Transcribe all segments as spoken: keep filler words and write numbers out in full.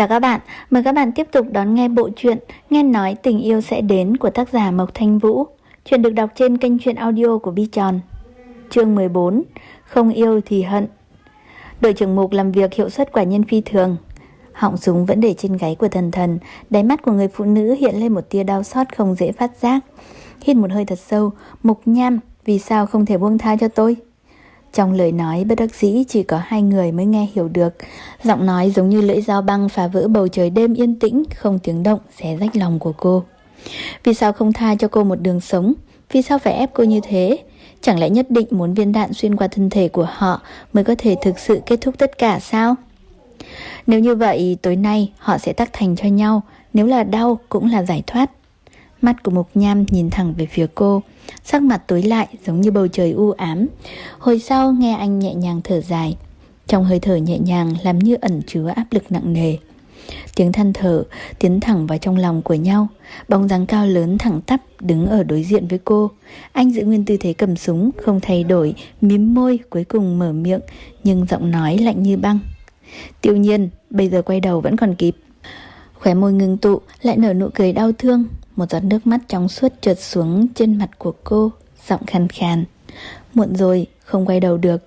Chào các bạn, mời các bạn tiếp tục đón nghe bộ truyện Nghe nói tình yêu sẽ đến của tác giả Mộc Thanh Vũ. Chuyện được đọc trên kênh truyện audio của Bi Tròn. Chương mười bốn, Không yêu thì hận. Đội trưởng Mục làm việc hiệu suất quả nhiên phi thường. Họng súng vẫn để trên gáy của Thần Thần, đáy mắt của người phụ nữ hiện lên một tia đau xót không dễ phát giác. Hít một hơi thật sâu, Mục nham, vì sao không thể buông tha cho tôi? Trong lời nói bất đắc dĩ chỉ có hai người mới nghe hiểu được. Giọng nói giống như lưỡi dao băng phá vỡ bầu trời đêm yên tĩnh, không tiếng động, xé rách lòng của cô. Vì sao không tha cho cô một đường sống? Vì sao phải ép cô như thế? Chẳng lẽ nhất định muốn viên đạn xuyên qua thân thể của họ mới có thể thực sự kết thúc tất cả sao? Nếu như vậy, tối nay họ sẽ tác thành cho nhau. Nếu là đau cũng là giải thoát. Mắt của Mục Nham nhìn thẳng về phía cô, sắc mặt tối lại giống như bầu trời u ám. Hồi sau nghe anh nhẹ nhàng thở dài, trong hơi thở nhẹ nhàng làm như ẩn chứa áp lực nặng nề. Tiếng than thở tiến thẳng vào trong lòng của nhau. Bóng dáng cao lớn thẳng tắp đứng ở đối diện với cô. Anh giữ nguyên tư thế cầm súng, không thay đổi, mím môi, cuối cùng mở miệng, nhưng giọng nói lạnh như băng. Tiêu Nhiên, bây giờ quay đầu vẫn còn kịp. Khóe môi ngừng tụ, lại nở nụ cười đau thương. Một giọt nước mắt trong suốt trượt xuống trên mặt của cô, giọng khàn khàn. Muộn rồi, không quay đầu được.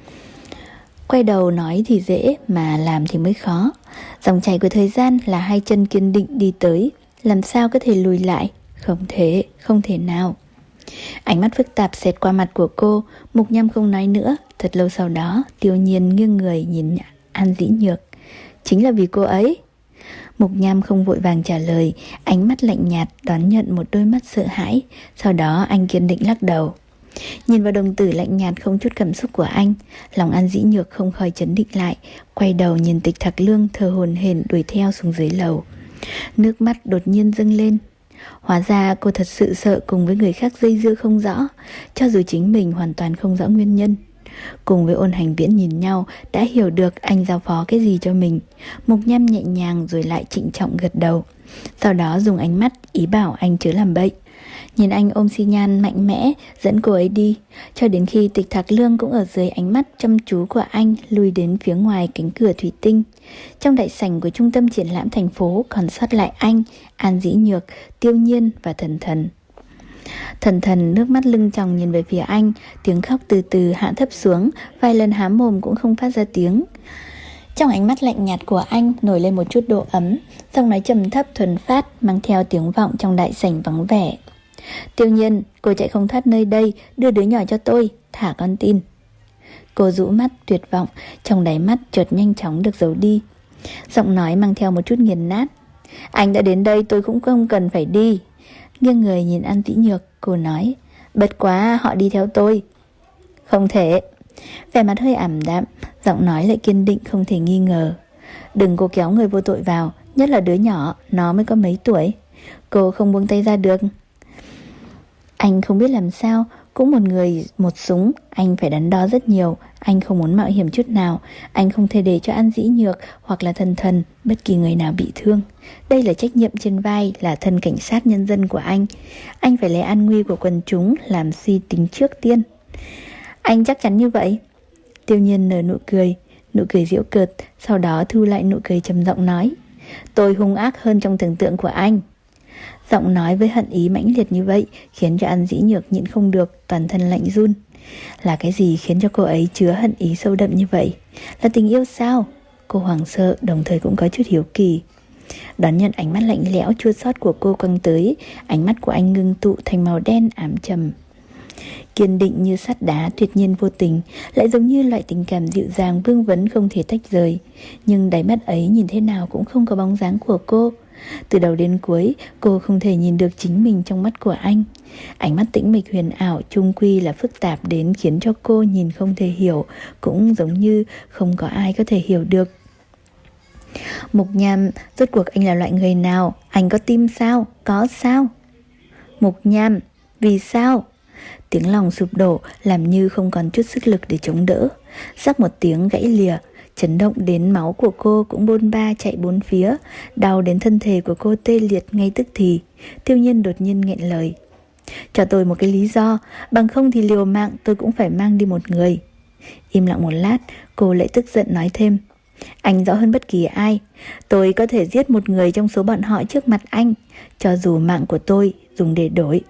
Quay đầu nói thì dễ, mà làm thì mới khó. Dòng chảy của thời gian là hai chân kiên định đi tới, làm sao có thể lùi lại? Không thể, không thể nào. Ánh mắt phức tạp xẹt qua mặt của cô. Mục Nham không nói nữa. Thật lâu sau đó, Tiêu Nhiên nghiêng người nhìn An Dĩ Nhược. Chính là vì cô ấy. Mục Nham không vội vàng trả lời, ánh mắt lạnh nhạt đón nhận một đôi mắt sợ hãi. Sau đó anh kiên định lắc đầu. Nhìn vào đồng tử lạnh nhạt không chút cảm xúc của anh, lòng An Dĩ Nhược không khỏi chấn định lại. Quay đầu nhìn Tịch Thạc Lương thở hổn hển đuổi theo xuống dưới lầu. Nước mắt đột nhiên dâng lên. Hóa ra cô thật sự sợ cùng với người khác dây dưa không rõ, cho dù chính mình hoàn toàn không rõ nguyên nhân. Cùng với Ôn Hành Viễn nhìn nhau, đã hiểu được anh giao phó cái gì cho mình. Mục Nham nhẹ nhàng rồi lại trịnh trọng gật đầu. Sau đó dùng ánh mắt ý bảo anh chớ làm bậy. Nhìn anh ôm xi nhan mạnh mẽ dẫn cô ấy đi, cho đến khi Tịch Thạc Lương cũng ở dưới ánh mắt chăm chú của anh lui đến phía ngoài cánh cửa thủy tinh. Trong đại sảnh của trung tâm triển lãm thành phố còn sót lại anh, An Dĩ Nhược, Tiêu Nhiên và Thần Thần. Thần Thần nước mắt lưng tròng nhìn về phía anh, tiếng khóc từ từ hạ thấp xuống, vài lần há mồm cũng không phát ra tiếng. Trong ánh mắt lạnh nhạt của anh nổi lên một chút độ ấm, giọng nói trầm thấp thuần phát mang theo tiếng vọng trong đại sảnh vắng vẻ. Tiêu Nhiên, cô chạy không thoát nơi đây, đưa đứa nhỏ cho tôi, thả con tin. Cô rũ mắt tuyệt vọng, trong đáy mắt chợt nhanh chóng được giấu đi. Giọng nói mang theo một chút nghiền nát. Anh đã đến đây tôi cũng không cần phải đi. Nghiêng người nhìn An Dĩ Nhược, cô nói, bất quá họ đi theo tôi. Không thể. Vẻ mặt hơi ảm đạm, giọng nói lại kiên định không thể nghi ngờ. Đừng cố kéo người vô tội vào, nhất là đứa nhỏ, nó mới có mấy tuổi. Cô không buông tay ra được. Anh không biết làm sao, cũng một người một súng, anh phải đắn đo rất nhiều. Anh không muốn mạo hiểm chút nào. Anh không thể để cho An Dĩ Nhược hoặc là Thần Thần, bất kỳ người nào bị thương. Đây là trách nhiệm trên vai, là thân cảnh sát nhân dân của anh. Anh phải lấy an nguy của quần chúng làm suy tính trước tiên. Anh chắc chắn như vậy? Tiêu Nhiên nở nụ cười, nụ cười giễu cợt, sau đó thu lại nụ cười trầm giọng nói, tôi hung ác hơn trong tưởng tượng của anh. Giọng nói với hận ý mãnh liệt như vậy khiến cho An Dĩ Nhược nhịn không được, toàn thân lạnh run. Là cái gì khiến cho cô ấy chứa hận ý sâu đậm như vậy? Là tình yêu sao? Cô hoảng sợ, đồng thời cũng có chút hiếu kỳ. Đón nhận ánh mắt lạnh lẽo chua xót của cô quăng tới, ánh mắt của anh ngưng tụ thành màu đen ám trầm. Kiên định như sắt đá, tuyệt nhiên vô tình, lại giống như loại tình cảm dịu dàng vương vấn không thể tách rời. Nhưng đáy mắt ấy nhìn thế nào cũng không có bóng dáng của cô. Từ đầu đến cuối, cô không thể nhìn được chính mình trong mắt của anh. Ánh mắt tĩnh mịch huyền ảo chung quy là phức tạp đến khiến cho cô nhìn không thể hiểu, cũng giống như không có ai có thể hiểu được. Mục Nham, rốt cuộc anh là loại người nào? Anh có tim sao? Có sao? Mục Nham, vì sao? Tiếng lòng sụp đổ làm như không còn chút sức lực để chống đỡ. Rắc một tiếng gãy lìa, chấn động đến máu của cô cũng bôn ba chạy bốn phía, đau đến thân thể của cô tê liệt ngay tức thì. Tiêu Nhiên đột nhiên nghẹn lời. Cho tôi một cái lý do, bằng không thì liều mạng tôi cũng phải mang đi một người. Im lặng một lát, cô lại tức giận nói thêm. Anh rõ hơn bất kỳ ai. Tôi có thể giết một người trong số bọn họ trước mặt anh, cho dù mạng của tôi dùng để đổi.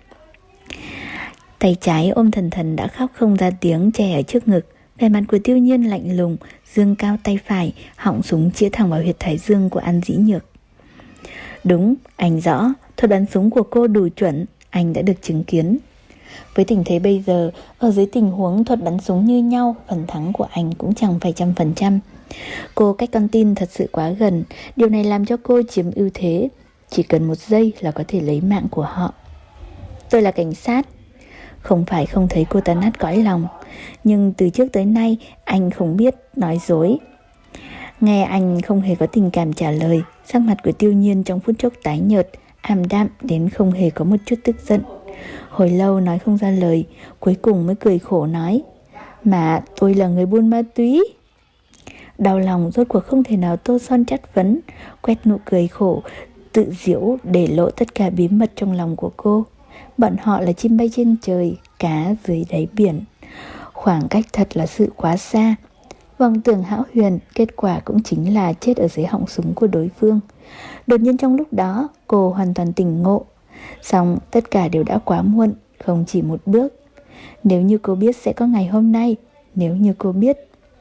Tay trái ôm thần thần đã khóc không ra tiếng che ở trước ngực. Vẻ mặt của Tiêu Nhiên lạnh lùng, dương cao tay phải, họng súng chĩa thẳng vào huyệt thái dương của An Dĩ Nhược. Đúng, anh rõ, thuật bắn súng của cô đủ chuẩn, anh đã được chứng kiến. Với tình thế bây giờ, ở dưới tình huống thuật bắn súng như nhau, phần thắng của anh cũng chẳng phải trăm phần trăm. Cô cách con tin thật sự quá gần, điều này làm cho cô chiếm ưu thế. Chỉ cần một giây là có thể lấy mạng của họ. Tôi là cảnh sát. Không phải không thấy cô ta nát cõi lòng, nhưng từ trước tới nay anh không biết nói dối. Nghe anh không hề có tình cảm trả lời, sắc mặt của Tiêu Nhiên trong phút chốc tái nhợt, ảm đạm đến không hề có một chút tức giận. Hồi lâu nói không ra lời, cuối cùng mới cười khổ nói: Mà tôi là người buôn ma túy. Đau lòng rốt cuộc không thể nào tô son chắt phấn, quét nụ cười khổ, tự giễu để lộ tất cả bí mật trong lòng của cô. Bọn họ là chim bay trên trời, cá dưới đáy biển. Khoảng cách thật là sự quá xa. Vòng tưởng hão huyền, kết quả cũng chính là chết ở dưới họng súng của đối phương. Đột nhiên trong lúc đó, cô hoàn toàn tỉnh ngộ. Xong tất cả đều đã quá muộn, không chỉ một bước. Nếu như cô biết sẽ có ngày hôm nay, nếu như cô biết.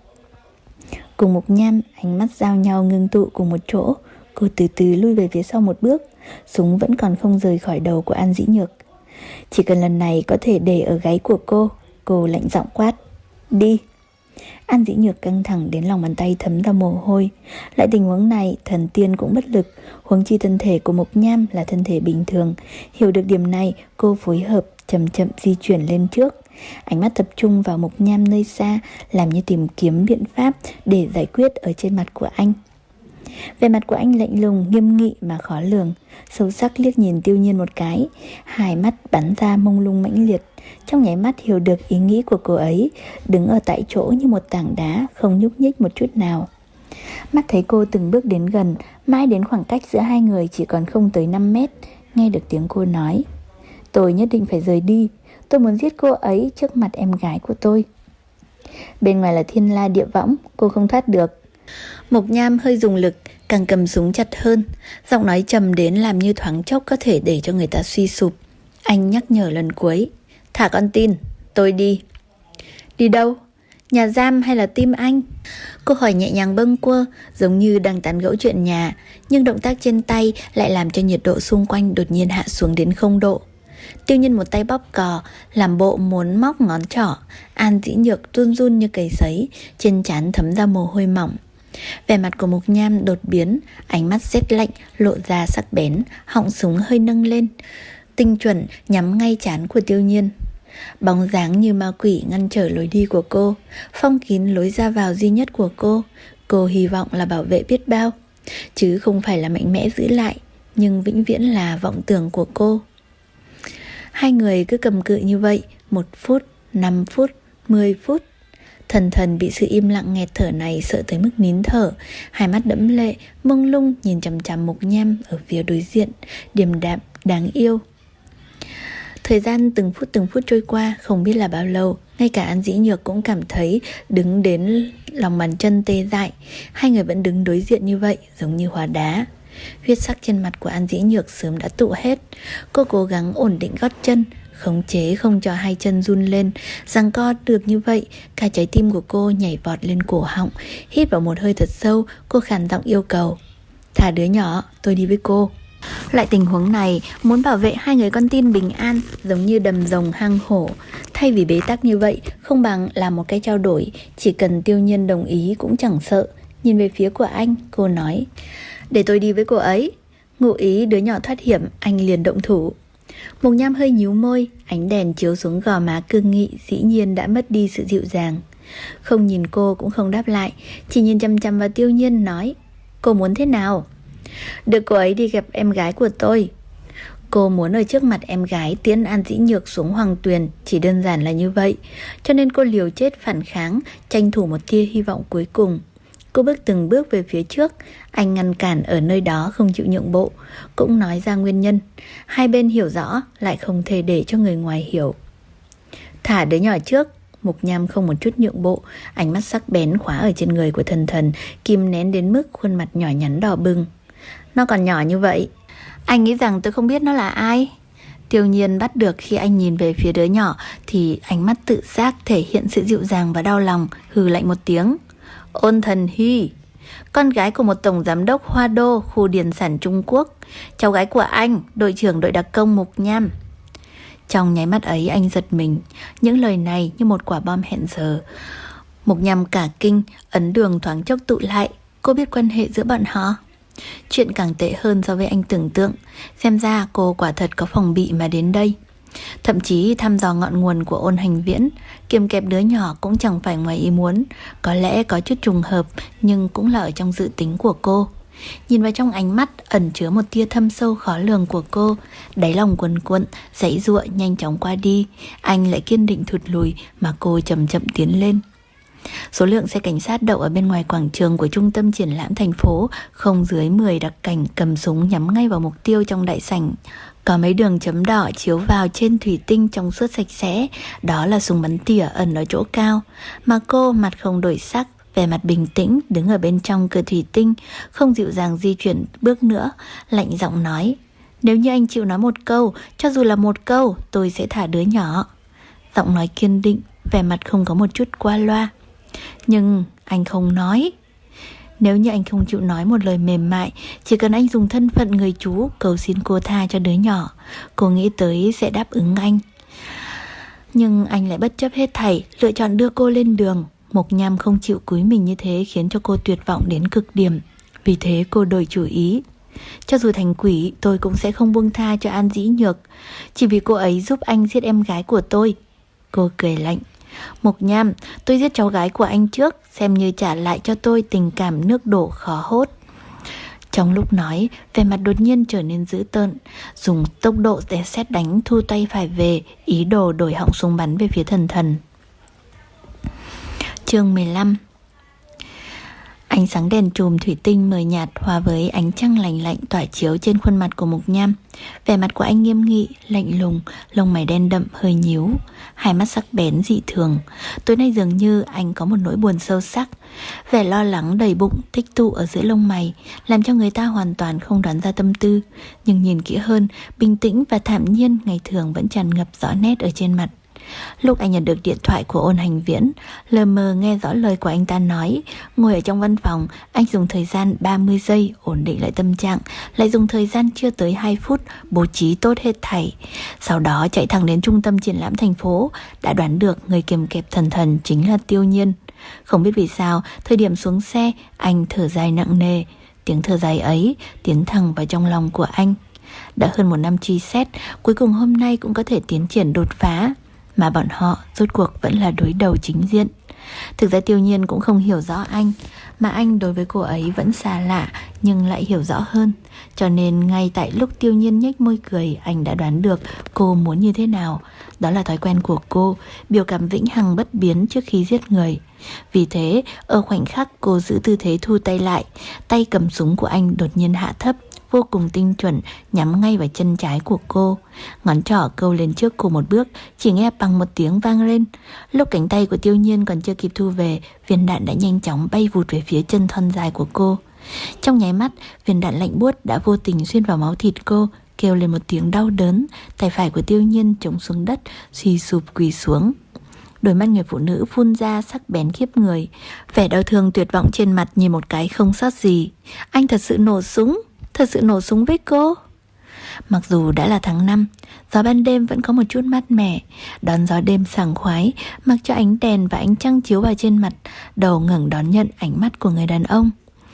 Cùng Mục Nham, ánh mắt giao nhau ngưng tụ cùng một chỗ. Cô từ từ lui về phía sau một bước, súng vẫn còn không rời khỏi đầu của An Dĩ Nhược. Chỉ cần lần này có thể để ở gáy của cô, cô lạnh giọng quát: Đi. An Dĩ Nhược căng thẳng đến lòng bàn tay thấm ra mồ hôi. Lại tình huống này, thần tiên cũng bất lực, huống chi thân thể của Mục Nham là thân thể bình thường. Hiểu được điểm này, cô phối hợp chậm chậm di chuyển lên trước. Ánh mắt tập trung vào Mục Nham nơi xa, làm như tìm kiếm biện pháp để giải quyết ở trên mặt của anh. Vẻ mặt của anh lạnh lùng, nghiêm nghị mà khó lường. Sâu sắc liếc nhìn Tiêu Nhiên một cái, hai mắt bắn ra mông lung mãnh liệt. Trong nháy mắt hiểu được ý nghĩ của cô ấy, đứng ở tại chỗ như một tảng đá, không nhúc nhích một chút nào. Mắt thấy cô từng bước đến gần, mãi đến khoảng cách giữa hai người chỉ còn không tới năm mét, nghe được tiếng cô nói: Tôi nhất định phải rời đi, tôi muốn giết cô ấy trước mặt em gái của tôi. Bên ngoài là thiên la địa võng, cô không thoát được. Mục Nham hơi dùng lực, càng cầm súng chặt hơn. Giọng nói trầm đến làm như thoáng chốc có thể để cho người ta suy sụp. Anh nhắc nhở lần cuối: Thả con tin, tôi đi. Đi đâu? Nhà giam hay là tim anh? Cô hỏi nhẹ nhàng bâng quơ, giống như đang tán gẫu chuyện nhà, nhưng động tác trên tay lại làm cho nhiệt độ xung quanh đột nhiên hạ xuống đến không độ. Tiêu Nhiên một tay bóp cò, làm bộ muốn móc ngón trỏ. An Dĩ Nhược run run như cầy sấy, trên trán thấm ra mồ hôi mỏng. Vẻ mặt của Mục Nham đột biến, ánh mắt rét lạnh lộ ra sắc bén, họng súng hơi nâng lên, tinh chuẩn nhắm ngay trán của Tiêu Nhiên. Bóng dáng như ma quỷ ngăn trở lối đi của cô, phong kín lối ra vào duy nhất của cô. Cô hy vọng là bảo vệ biết bao, chứ không phải là mạnh mẽ giữ lại, nhưng vĩnh viễn là vọng tưởng của cô. Hai người cứ cầm cự như vậy, một phút, năm phút, mười phút. Thần thần bị sự im lặng nghẹt thở này sợ tới mức nín thở, hai mắt đẫm lệ, mông lung nhìn chằm chằm Mục Nham ở phía đối diện, điềm đạm, đáng yêu. Thời gian từng phút từng phút trôi qua, không biết là bao lâu, ngay cả An Dĩ Nhược cũng cảm thấy đứng đến lòng bàn chân tê dại. Hai người vẫn đứng đối diện như vậy, giống như hóa đá. Huyết sắc trên mặt của An Dĩ Nhược sớm đã tụ hết. Cô cố gắng ổn định gót chân, khống chế không cho hai chân run lên. Giằng co được như vậy, cả trái tim của cô nhảy vọt lên cổ họng. Hít vào một hơi thật sâu, cô khàn giọng yêu cầu: Thả đứa nhỏ, tôi đi với cô. Loại tình huống này, muốn bảo vệ hai người con tin bình an, giống như đầm rồng hang hổ. Thay vì bế tắc như vậy, không bằng làm một cái trao đổi. Chỉ cần Tiêu Nhiên đồng ý cũng chẳng sợ. Nhìn về phía của anh, cô nói: Để tôi đi với cô ấy. Ngụ ý đứa nhỏ thoát hiểm, anh liền động thủ. Mục Nham hơi nhíu môi, ánh đèn chiếu xuống gò má cương nghị, dĩ nhiên đã mất đi sự dịu dàng. Không nhìn cô cũng không đáp lại, chỉ nhìn chăm chăm vào Tiêu Nhiên nói: Cô muốn thế nào? Được cô ấy đi gặp em gái của tôi. Cô muốn ở trước mặt em gái tiễn An Dĩ Nhược xuống Hoàng Tuyền, chỉ đơn giản là như vậy. Cho nên cô liều chết phản kháng, tranh thủ một tia hy vọng cuối cùng. Cô bước từng bước về phía trước, anh ngăn cản ở nơi đó không chịu nhượng bộ, cũng nói ra nguyên nhân. Hai bên hiểu rõ, lại không thể để cho người ngoài hiểu. Thả đứa nhỏ trước, Mục Nham không một chút nhượng bộ, ánh mắt sắc bén khóa ở trên người của Thần Thần, kìm nén đến mức khuôn mặt nhỏ nhắn đỏ bừng. Nó còn nhỏ như vậy, anh nghĩ rằng tôi không biết nó là ai? Tiêu Nhiên bắt được khi anh nhìn về phía đứa nhỏ thì ánh mắt tự giác thể hiện sự dịu dàng và đau lòng, hừ lạnh một tiếng. Ôn Thần Hy, con gái của một tổng giám đốc Hoa Đô, khu điền sản Trung Quốc, cháu gái của anh, đội trưởng đội đặc công Mục Nham. Trong nháy mắt ấy anh giật mình, những lời này như một quả bom hẹn giờ. Mục Nham cả kinh, ấn đường thoáng chốc tụ lại. Cô biết quan hệ giữa bọn họ? Chuyện càng tệ hơn so với anh tưởng tượng. Xem ra cô quả thật có phòng bị mà đến đây. Thậm chí thăm dò ngọn nguồn của Ôn Hành Viễn, kiềm kẹp đứa nhỏ cũng chẳng phải ngoài ý muốn. Có lẽ có chút trùng hợp, nhưng cũng là ở trong dự tính của cô. Nhìn vào trong ánh mắt ẩn chứa một tia thâm sâu khó lường của cô, đáy lòng cuồn cuộn, giãy giụa nhanh chóng qua đi. Anh lại kiên định thụt lùi mà cô chậm chậm tiến lên. Số lượng xe cảnh sát đậu ở bên ngoài quảng trường của trung tâm triển lãm thành phố không dưới mười đặc cảnh cầm súng nhắm ngay vào mục tiêu trong đại sảnh. Có mấy đường chấm đỏ chiếu vào trên thủy tinh trong suốt sạch sẽ, đó là súng bắn tỉa ẩn ở chỗ cao. Mà cô mặt không đổi sắc, vẻ mặt bình tĩnh đứng ở bên trong cửa thủy tinh, không dịu dàng di chuyển bước nữa, lạnh giọng nói: nếu như anh chịu nói một câu, cho dù là một câu, tôi sẽ thả đứa nhỏ. Giọng nói kiên định, vẻ mặt không có một chút qua loa. Nhưng anh không nói. Nếu như anh không chịu nói một lời mềm mại, chỉ cần anh dùng thân phận người chú cầu xin cô tha cho đứa nhỏ, cô nghĩ tới sẽ đáp ứng anh. Nhưng anh lại bất chấp hết thảy, lựa chọn đưa cô lên đường. Mục Nham không chịu cúi mình như thế khiến cho cô tuyệt vọng đến cực điểm. Vì thế cô đổi chủ ý. Cho dù thành quỷ, tôi cũng sẽ không buông tha cho An Dĩ Nhược, chỉ vì cô ấy giúp anh giết em gái của tôi. Cô cười lạnh. Mục Nham, tôi giết cháu gái của anh trước, xem như trả lại cho tôi tình cảm nước đổ khó hốt. Trong lúc nói, vẻ mặt đột nhiên trở nên dữ tợn, dùng tốc độ để sét đánh thu tay phải về, ý đồ đổi họng súng bắn về phía Thần Thần. Chương mười lăm. Ánh sáng đèn chùm thủy tinh mờ nhạt hòa với ánh trăng lành lạnh tỏa chiếu trên khuôn mặt của Mục Nham. Vẻ mặt của anh nghiêm nghị, lạnh lùng, lông mày đen đậm hơi nhíu, hai mắt sắc bén dị thường. Tối nay dường như anh có một nỗi buồn sâu sắc. Vẻ lo lắng đầy bụng tích tụ ở giữa lông mày, làm cho người ta hoàn toàn không đoán ra tâm tư. Nhưng nhìn kỹ hơn, bình tĩnh và thản nhiên ngày thường vẫn tràn ngập rõ nét ở trên mặt. Lúc anh nhận được điện thoại của Ôn Hành Viễn, lờ mờ nghe rõ lời của anh ta nói. Ngồi ở trong văn phòng, anh dùng thời gian ba mươi giây ổn định lại tâm trạng, lại dùng thời gian chưa tới hai phút bố trí tốt hết thảy. Sau đó chạy thẳng đến trung tâm triển lãm thành phố. Đã đoán được người kiềm kẹp Thần Thần chính là Tiêu Nhiên. Không biết vì sao, thời điểm xuống xe, anh thở dài nặng nề. Tiếng thở dài ấy tiến thẳng vào trong lòng của anh. Đã hơn một năm truy xét, cuối cùng hôm nay cũng có thể tiến triển đột phá. Mà bọn họ rốt cuộc vẫn là đối đầu chính diện. Thực ra Tiêu Nhiên cũng không hiểu rõ anh, mà anh đối với cô ấy vẫn xa lạ nhưng lại hiểu rõ hơn. Cho nên ngay tại lúc Tiêu Nhiên nhếch môi cười, anh đã đoán được cô muốn như thế nào. Đó là thói quen của cô, biểu cảm vĩnh hằng bất biến trước khi giết người. Vì thế, ở khoảnh khắc cô giữ tư thế thu tay lại, tay cầm súng của anh đột nhiên hạ thấp, vô cùng tinh chuẩn, nhắm ngay vào chân trái của cô. Ngón trỏ câu lên trước cô một bước, chỉ nghe bằng một tiếng vang lên. Lúc cánh tay của Tiêu Nhiên còn chưa kịp thu về, viên đạn đã nhanh chóng bay vụt về phía chân thon dài của cô. Trong nháy mắt, viên đạn lạnh buốt đã vô tình xuyên vào máu thịt cô. Kêu lên một tiếng đau đớn, tay phải của Tiêu Nhiên chống xuống đất, suy sụp quỳ xuống. Đôi mắt người phụ nữ phun ra sắc bén khiếp người, vẻ đau thương tuyệt vọng trên mặt nhìn một cái không sót gì. Anh thật sự nổ súng, thật sự nổ súng với cô. Mặc dù đã là tháng năm, gió ban đêm vẫn có một chút mát mẻ. Đón gió đêm sảng khoái, mặc cho ánh đèn và ánh trăng chiếu vào trên mặt, đầu ngẩng đón nhận ánh mắt của người đàn ông.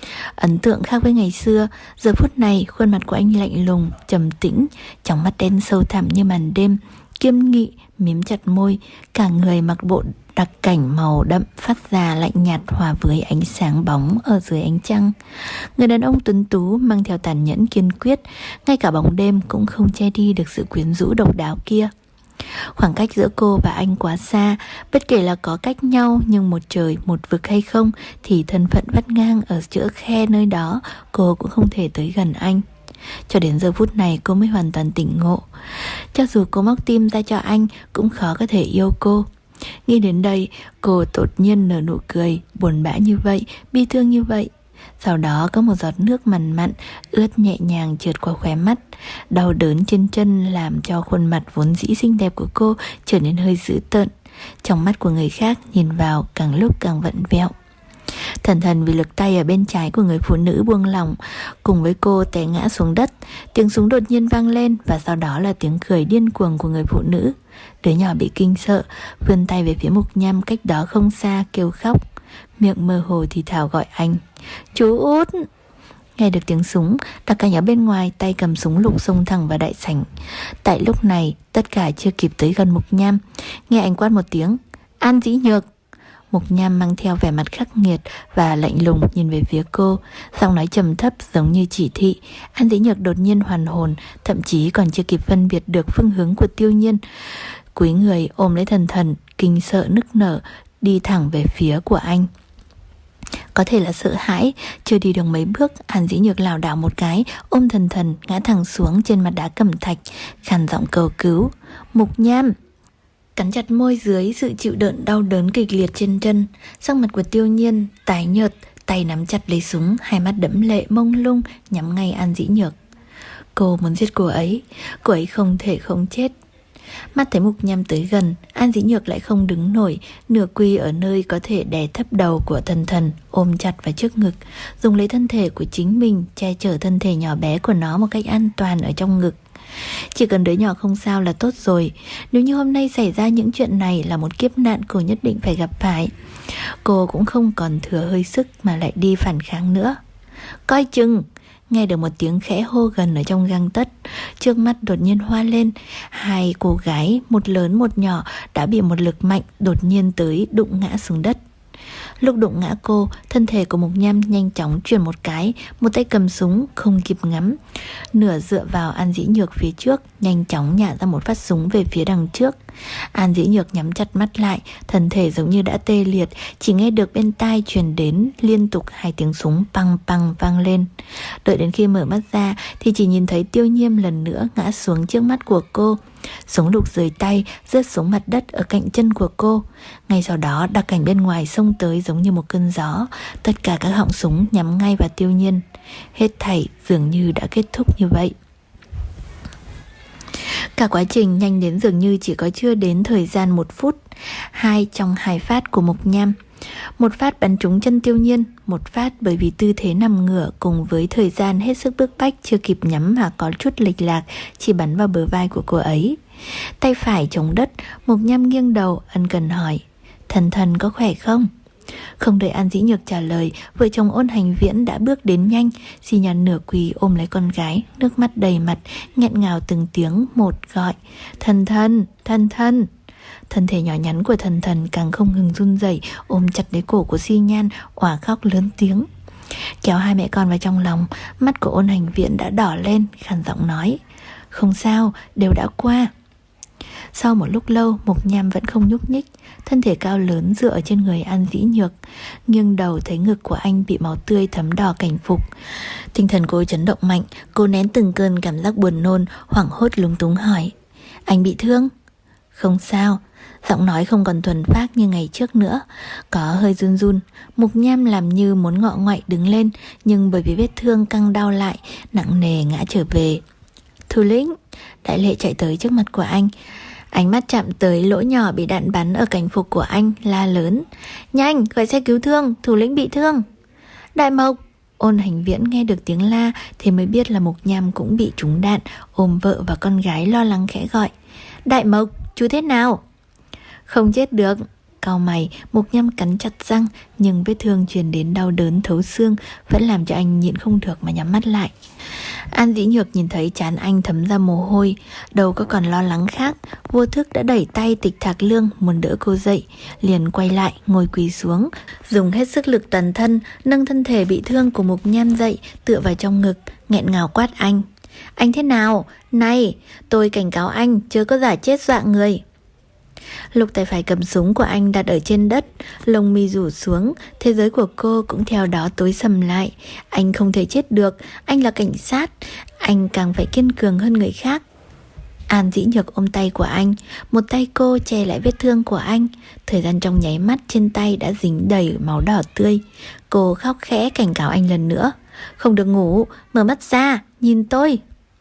Ấn tượng khác với ngày xưa, giờ phút này khuôn mặt của anh lạnh lùng, trầm tĩnh, trong mắt đen sâu thẳm như màn đêm, kiêm nghị, mím chặt môi, cả người mặc bộ đặc cảnh màu đậm phát ra lạnh nhạt hòa với ánh sáng bóng ở dưới ánh trăng. Người đàn ông tuấn tú mang theo tàn nhẫn kiên quyết, ngay cả bóng đêm cũng không che đi được sự quyến rũ độc đáo kia. Khoảng cách giữa cô và anh quá xa, bất kể là có cách nhau nhưng một trời một vực hay không, thì thân phận vắt ngang ở giữa khe nơi đó, cô cũng không thể tới gần anh. Cho đến giờ phút này cô mới hoàn toàn tỉnh ngộ. Cho dù cô móc tim ra cho anh, cũng khó có thể yêu cô. Nghĩ đến đây, cô đột nhiên nở nụ cười, buồn bã như vậy, bi thương như vậy. Sau đó có một giọt nước mặn mặn ướt nhẹ nhàng trượt qua khóe mắt. Đau đớn trên chân làm cho khuôn mặt vốn dĩ xinh đẹp của cô trở nên hơi dữ tợn. Trong mắt của người khác nhìn vào càng lúc càng vặn vẹo. Thần thần vì lực tay ở bên trái của người phụ nữ buông lỏng, cùng với cô té ngã xuống đất. Tiếng súng đột nhiên vang lên, và sau đó là tiếng cười điên cuồng của người phụ nữ. Đứa nhỏ bị kinh sợ, vươn tay về phía Mục Nham cách đó không xa kêu khóc, miệng mơ hồ thì thào gọi anh: "Chú út!" Nghe được tiếng súng, Đặc Cảnh ở bên ngoài tay cầm súng lục xông thẳng vào đại sảnh. Tại lúc này, tất cả chưa kịp tới gần Mục Nham, nghe anh quát một tiếng: "An Dĩ Nhược!" Mục Nham mang theo vẻ mặt khắc nghiệt và lạnh lùng nhìn về phía cô, giọng nói trầm thấp giống như chỉ thị. An Dĩ Nhược đột nhiên hoàn hồn, thậm chí còn chưa kịp phân biệt được phương hướng của Tiêu Nhiên, cúi người ôm lấy Thần Thần, kinh sợ nức nở đi thẳng về phía của anh. Có thể là sợ hãi, chưa đi được mấy bước, An Dĩ Nhược lảo đảo một cái, ôm Thần Thần ngã thẳng xuống trên mặt đá cẩm thạch, khàn giọng cầu cứu: "Mục Nham!" Cắn chặt môi dưới sự chịu đựng đau đớn kịch liệt trên chân. Sắc mặt của Tiêu Nhiên tái nhợt, tay nắm chặt lấy súng, hai mắt đẫm lệ mông lung nhắm ngay An Dĩ Nhược. Cô muốn giết cô ấy, cô ấy không thể không chết. Mắt thấy Mục Nham tới gần, An Dĩ Nhược lại không đứng nổi, nửa quỳ ở nơi có thể đè thấp đầu của Thần Thần, ôm chặt vào trước ngực, dùng lấy thân thể của chính mình che chở thân thể nhỏ bé của nó một cách an toàn ở trong ngực. Chỉ cần đứa nhỏ không sao là tốt rồi. Nếu như hôm nay xảy ra những chuyện này là một kiếp nạn cô nhất định phải gặp phải, cô cũng không còn thừa hơi sức mà lại đi phản kháng nữa. "Coi chừng!" Nghe được một tiếng khẽ hô gần ở trong gang tấc, trước mắt đột nhiên hoa lên. Hai cô gái, một lớn một nhỏ, đã bị một lực mạnh đột nhiên tới đụng ngã xuống đất. Lúc đụng ngã cô, thân thể của Mục Nham nhanh chóng chuyển một cái, một tay cầm súng không kịp ngắm, nửa dựa vào An Dĩ Nhược phía trước, nhanh chóng nhả ra một phát súng về phía đằng trước. An Dĩ Nhược nhắm chặt mắt lại, thân thể giống như đã tê liệt, chỉ nghe được bên tai truyền đến liên tục hai tiếng súng păng păng vang lên. Đợi đến khi mở mắt ra thì chỉ nhìn thấy Tiêu Nhiêm lần nữa ngã xuống trước mắt của cô. Súng lục rời tay, rớt xuống mặt đất ở cạnh chân của cô. Ngay sau đó, Đặc Cảnh bên ngoài xông tới giống như một cơn gió, tất cả các họng súng nhắm ngay vào Tiêu Nhiên. Hết thảy dường như đã kết thúc như vậy. Cả quá trình nhanh đến dường như chỉ có chưa đến thời gian một phút. Hai trong hai phát của Mục Nham, một phát bắn trúng chân Tiêu Nhiên, một phát bởi vì tư thế nằm ngửa cùng với thời gian hết sức bức bách chưa kịp nhắm mà có chút lệch lạc, chỉ bắn vào bờ vai của cô ấy. Tay phải chống đất, Mục Nham nghiêng đầu ân cần hỏi: "Thần Thần có khỏe không?" Không đợi An Dĩ Nhược trả lời, vợ chồng Ôn Hành Viễn đã bước đến nhanh, xi nhăn nửa quỳ ôm lấy con gái, nước mắt đầy mặt, nghẹn ngào từng tiếng một gọi: "Thần Thần, Thần Thần." Thân thể nhỏ nhắn của Thần Thần càng không ngừng run rẩy, ôm chặt lấy cổ của Xi Nhan, òa khóc lớn tiếng. Kéo hai mẹ con vào trong lòng, mắt của Ôn Hành Viễn đã đỏ lên, khàn giọng nói: "Không sao, đều đã qua." Sau một lúc lâu, Mục Nham vẫn không nhúc nhích, thân thể cao lớn dựa ở trên người An Dĩ Nhược, nghiêng đầu thấy ngực của anh bị máu tươi thấm đỏ cảnh phục. Tinh thần cô chấn động mạnh, cô nén từng cơn cảm giác buồn nôn, hoảng hốt lúng túng hỏi: "Anh bị thương?" "Không sao." Giọng nói không còn thuần phác như ngày trước nữa, có hơi run run. Mục Nham làm như muốn ngọ ngoại đứng lên, nhưng bởi vì vết thương căng đau lại, nặng nề ngã trở về. "Thủ lĩnh!" Đại Lệ chạy tới trước mặt của anh, ánh mắt chạm tới lỗ nhỏ bị đạn bắn ở cảnh phục của anh, la lớn: "Nhanh, gọi xe cứu thương, thủ lĩnh bị thương!" "Đại Mộc!" Ôn Hành Viễn nghe được tiếng la thì mới biết là Mục Nham cũng bị trúng đạn, ôm vợ và con gái lo lắng khẽ gọi: "Đại Mộc, chú thế nào?" "Không chết được." Cau mày, Mục Nham cắn chặt răng, nhưng vết thương truyền đến đau đớn thấu xương vẫn làm cho anh nhịn không được mà nhắm mắt lại. An Dĩ Nhược nhìn thấy trán anh thấm ra mồ hôi, đâu có còn lo lắng khác, vô thức đã đẩy tay Tịch Thạc Lương muốn đỡ cô dậy, liền quay lại ngồi quỳ xuống, dùng hết sức lực toàn thân nâng thân thể bị thương của Mục Nham dậy, tựa vào trong ngực, nghẹn ngào quát anh: "Anh thế nào? Này, tôi cảnh cáo anh chớ có giả chết dọa người." Lục tay phải cầm súng của anh đặt ở trên đất, lông mi rủ xuống, thế giới của cô cũng theo đó tối sầm lại. Anh không thể chết được, anh là cảnh sát, anh càng phải kiên cường hơn người khác. An Dĩ Nhược ôm tay của anh, một tay cô che lại vết thương của anh. Thời gian trong nháy mắt trên tay đã dính đầy máu đỏ tươi. Cô khóc khẽ cảnh cáo anh lần nữa. Không được ngủ, mở mắt ra, nhìn tôi.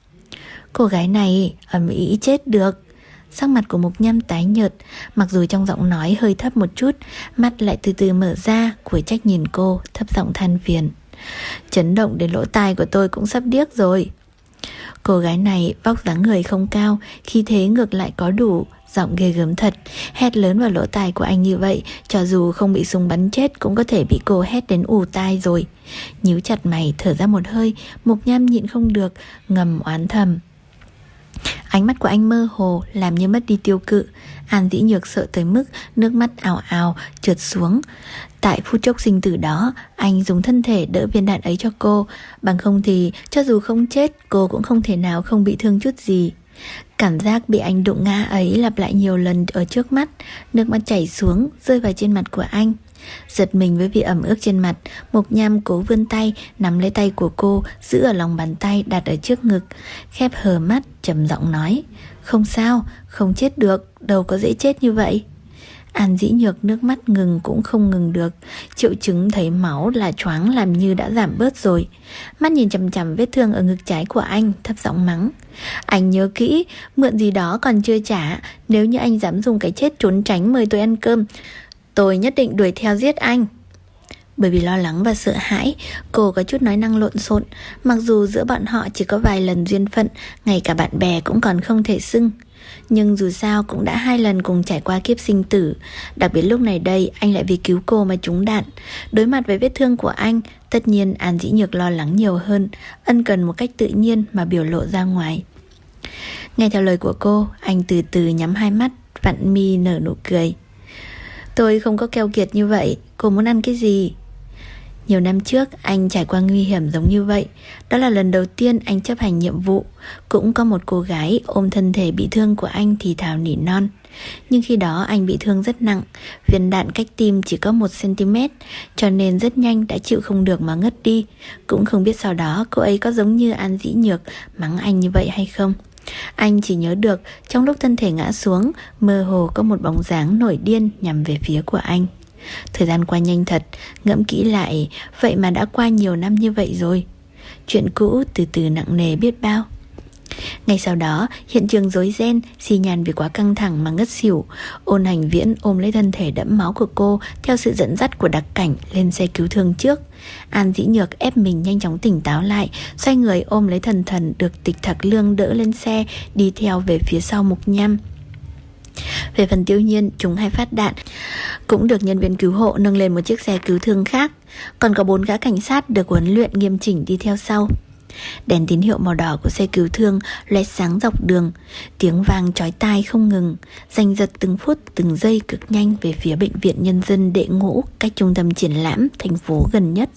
Cô gái này ầm ĩ chết được. Sắc mặt của Mục Nham tái nhợt, mặc dù trong giọng nói hơi thấp một chút, mắt lại từ từ mở ra, cúi trách nhìn cô, thấp giọng than phiền. Chấn động đến lỗ tai của tôi cũng sắp điếc rồi. Cô gái này vóc dáng người không cao, khí thế ngược lại có đủ, giọng ghê gớm thật. Hét lớn vào lỗ tai của anh như vậy, cho dù không bị súng bắn chết cũng có thể bị cô hét đến ù tai rồi. Nhíu chặt mày thở ra một hơi, Mục Nham nhịn không được, ngầm oán thầm. Ánh mắt của anh mơ hồ, làm như mất đi tiêu cự. An Dĩ Nhược sợ tới mức nước mắt ào ào trượt xuống. Tại phút chốc sinh tử đó, anh dùng thân thể đỡ viên đạn ấy cho cô, bằng không thì cho dù không chết, cô cũng không thể nào không bị thương chút gì. Cảm giác bị anh đụng ngã ấy lặp lại nhiều lần ở trước mắt, nước mắt chảy xuống, rơi vào trên mặt của anh. Giật mình với vị ẩm ướt trên mặt, Mục Nham cố vươn tay, nắm lấy tay của cô, giữ ở lòng bàn tay đặt ở trước ngực, khép hờ mắt, trầm giọng nói. Không sao, không chết được, đâu có dễ chết như vậy. An Dĩ Nhược nước mắt ngừng cũng không ngừng được, triệu chứng thấy máu là choáng làm như đã giảm bớt rồi. Mắt nhìn chằm chằm vết thương ở ngực trái của anh, thấp giọng mắng. Anh nhớ kỹ, mượn gì đó còn chưa trả, nếu như anh dám dùng cái chết trốn tránh mời tôi ăn cơm, tôi nhất định đuổi theo giết anh. Bởi vì lo lắng và sợ hãi, cô có chút nói năng lộn xộn. Mặc dù giữa bọn họ chỉ có vài lần duyên phận, ngay cả bạn bè cũng còn không thể xưng, nhưng dù sao cũng đã hai lần cùng trải qua kiếp sinh tử. Đặc biệt lúc này đây anh lại vì cứu cô mà trúng đạn. Đối mặt với vết thương của anh, tất nhiên An Dĩ Nhược lo lắng nhiều hơn, ân cần một cách tự nhiên mà biểu lộ ra ngoài. Nghe theo lời của cô, anh từ từ nhắm hai mắt, vặn mi nở nụ cười. Tôi không có keo kiệt như vậy, cô muốn ăn cái gì? Nhiều năm trước anh trải qua nguy hiểm giống như vậy. Đó là lần đầu tiên anh chấp hành nhiệm vụ. Cũng có một cô gái ôm thân thể bị thương của anh thì thào nỉ non. Nhưng khi đó anh bị thương rất nặng, viên đạn cách tim chỉ có một xăng-ti-mét, cho nên rất nhanh đã chịu không được mà ngất đi. Cũng không biết sau đó cô ấy có giống như An Dĩ Nhược mắng anh như vậy hay không. Anh chỉ nhớ được trong lúc thân thể ngã xuống, mơ hồ có một bóng dáng nổi điên nhằm về phía của anh. Thời gian qua nhanh thật, ngẫm kỹ lại, vậy mà đã qua nhiều năm như vậy rồi. Chuyện cũ từ từ nặng nề biết bao. Ngay sau đó, hiện trường rối ren, Xi Nhàn vì quá căng thẳng mà ngất xỉu. Ôn Hành Viễn ôm lấy thân thể đẫm máu của cô, theo sự dẫn dắt của đặc cảnh lên xe cứu thương trước. An Dĩ Nhược ép mình nhanh chóng tỉnh táo lại, xoay người ôm lấy Thần Thần được Tịch Thạc Lương đỡ lên xe, đi theo về phía sau Mục Nham. Về phần Tiêu Nhiên, trúng hai phát đạn, cũng được nhân viên cứu hộ nâng lên một chiếc xe cứu thương khác. Còn có bốn gã cảnh sát được huấn luyện nghiêm chỉnh đi theo sau. Đèn tín hiệu màu đỏ của xe cứu thương lóe sáng dọc đường, tiếng vang chói tai không ngừng, giành giật từng phút từng giây cực nhanh về phía bệnh viện nhân dân Đệ Ngũ, cách trung tâm triển lãm thành phố gần nhất.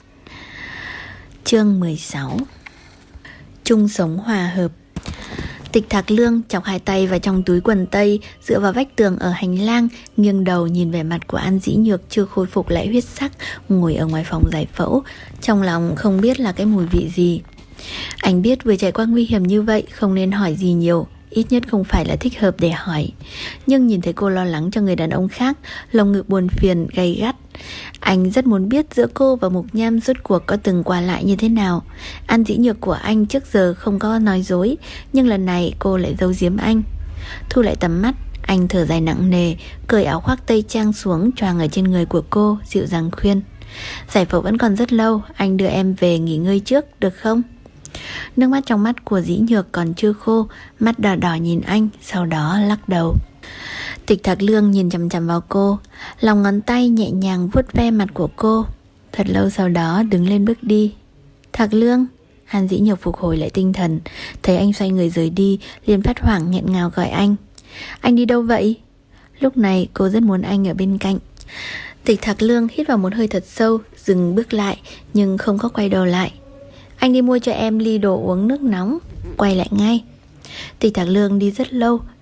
Chương mười sáu. Chung sống hòa hợp. Tịch Thạc Lương chọc hai tay vào trong túi quần tây, dựa vào vách tường ở hành lang, nghiêng đầu nhìn về mặt của An Dĩ Nhược chưa khôi phục lại huyết sắc, ngồi ở ngoài phòng giải phẫu, trong lòng không biết là cái mùi vị gì. Anh biết vừa trải qua nguy hiểm như vậy không nên hỏi gì nhiều, ít nhất không phải là thích hợp để hỏi. Nhưng nhìn thấy cô lo lắng cho người đàn ông khác, lồng ngực buồn phiền gay gắt. Anh rất muốn biết giữa cô và Mục Nham rốt cuộc có từng qua lại như thế nào. An Dĩ Nhược của anh trước giờ không có nói dối, nhưng lần này cô lại giấu giếm anh. Thu lại tầm mắt, anh thở dài nặng nề, cởi áo khoác tây trang xuống choàng ở trên người của cô, dịu dàng khuyên. Giải phẫu vẫn còn rất lâu, anh đưa em về nghỉ ngơi trước, được không? Nước mắt trong mắt của Dĩ Nhược còn chưa khô, mắt đỏ đỏ nhìn anh, sau đó lắc đầu. Tịch Thạc Lương nhìn chằm chằm vào cô, lòng ngón tay nhẹ nhàng vuốt ve mặt của cô. Thật lâu sau đó đứng lên bước đi. Thạc Lương. An Dĩ Nhược phục hồi lại tinh thần, thấy anh xoay người rời đi, liền phát hoảng nghẹn ngào gọi anh. Anh đi đâu vậy? Lúc này cô rất muốn anh ở bên cạnh. Tịch Thạc Lương hít vào một hơi thật sâu, dừng bước lại nhưng không có quay đầu lại. Anh đi mua cho em ly đồ uống nước nóng, quay lại ngay. Tịch Thạc Lương đi rất lâu,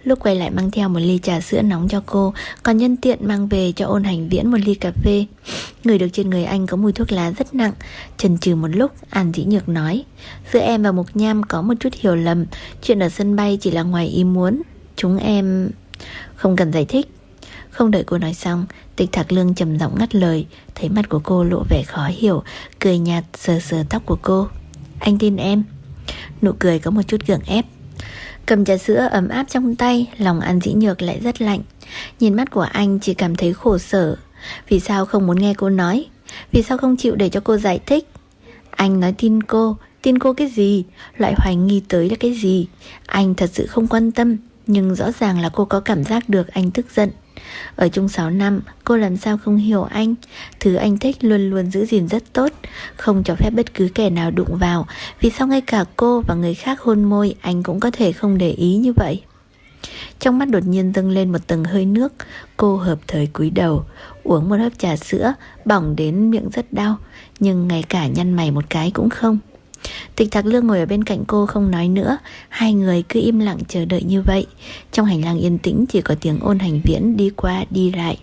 lúc quay lại mang theo một ly trà sữa nóng cho cô, còn nhân tiện mang về cho Ôn Hành Viễn một ly cà phê. Ngửi được trên người anh có mùi thuốc lá rất nặng. Chần chừ một lúc, An Dĩ Nhược nói: giữa em và Mục Nham có một chút hiểu lầm. Chuyện ở sân bay chỉ là ngoài ý muốn. Chúng em... Không cần giải thích. Không đợi cô nói xong, Tịch Thạc Lương trầm giọng ngắt lời. Thấy mặt của cô lộ vẻ khó hiểu, cười nhạt sờ sờ tóc của cô. Anh tin em. Nụ cười có một chút gượng ép. Cầm trà sữa ấm áp trong tay, lòng An Dĩ Nhược lại rất lạnh. Nhìn mắt của anh chỉ cảm thấy khổ sở. Vì sao không muốn nghe cô nói? Vì sao không chịu để cho cô giải thích? Anh nói tin cô. Tin cô cái gì? Loại hoài nghi tới là cái gì? Anh thật sự không quan tâm. Nhưng rõ ràng là cô có cảm giác được anh tức giận. Ở chung sáu năm, cô làm sao không hiểu anh? Thứ anh thích luôn luôn giữ gìn rất tốt, không cho phép bất cứ kẻ nào đụng vào. Vì sao ngay cả cô và người khác hôn môi anh cũng có thể không để ý như vậy? Trong mắt đột nhiên dâng lên một tầng hơi nước. Cô hợp thời cúi đầu, uống một hớp trà sữa, bỏng đến miệng rất đau, nhưng ngay cả nhăn mày một cái cũng không. Tịch Thạc Lương ngồi ở bên cạnh cô không nói nữa. Hai người cứ im lặng chờ đợi như vậy. Trong hành lang yên tĩnh chỉ có tiếng Ôn Hành Viễn đi qua đi lại.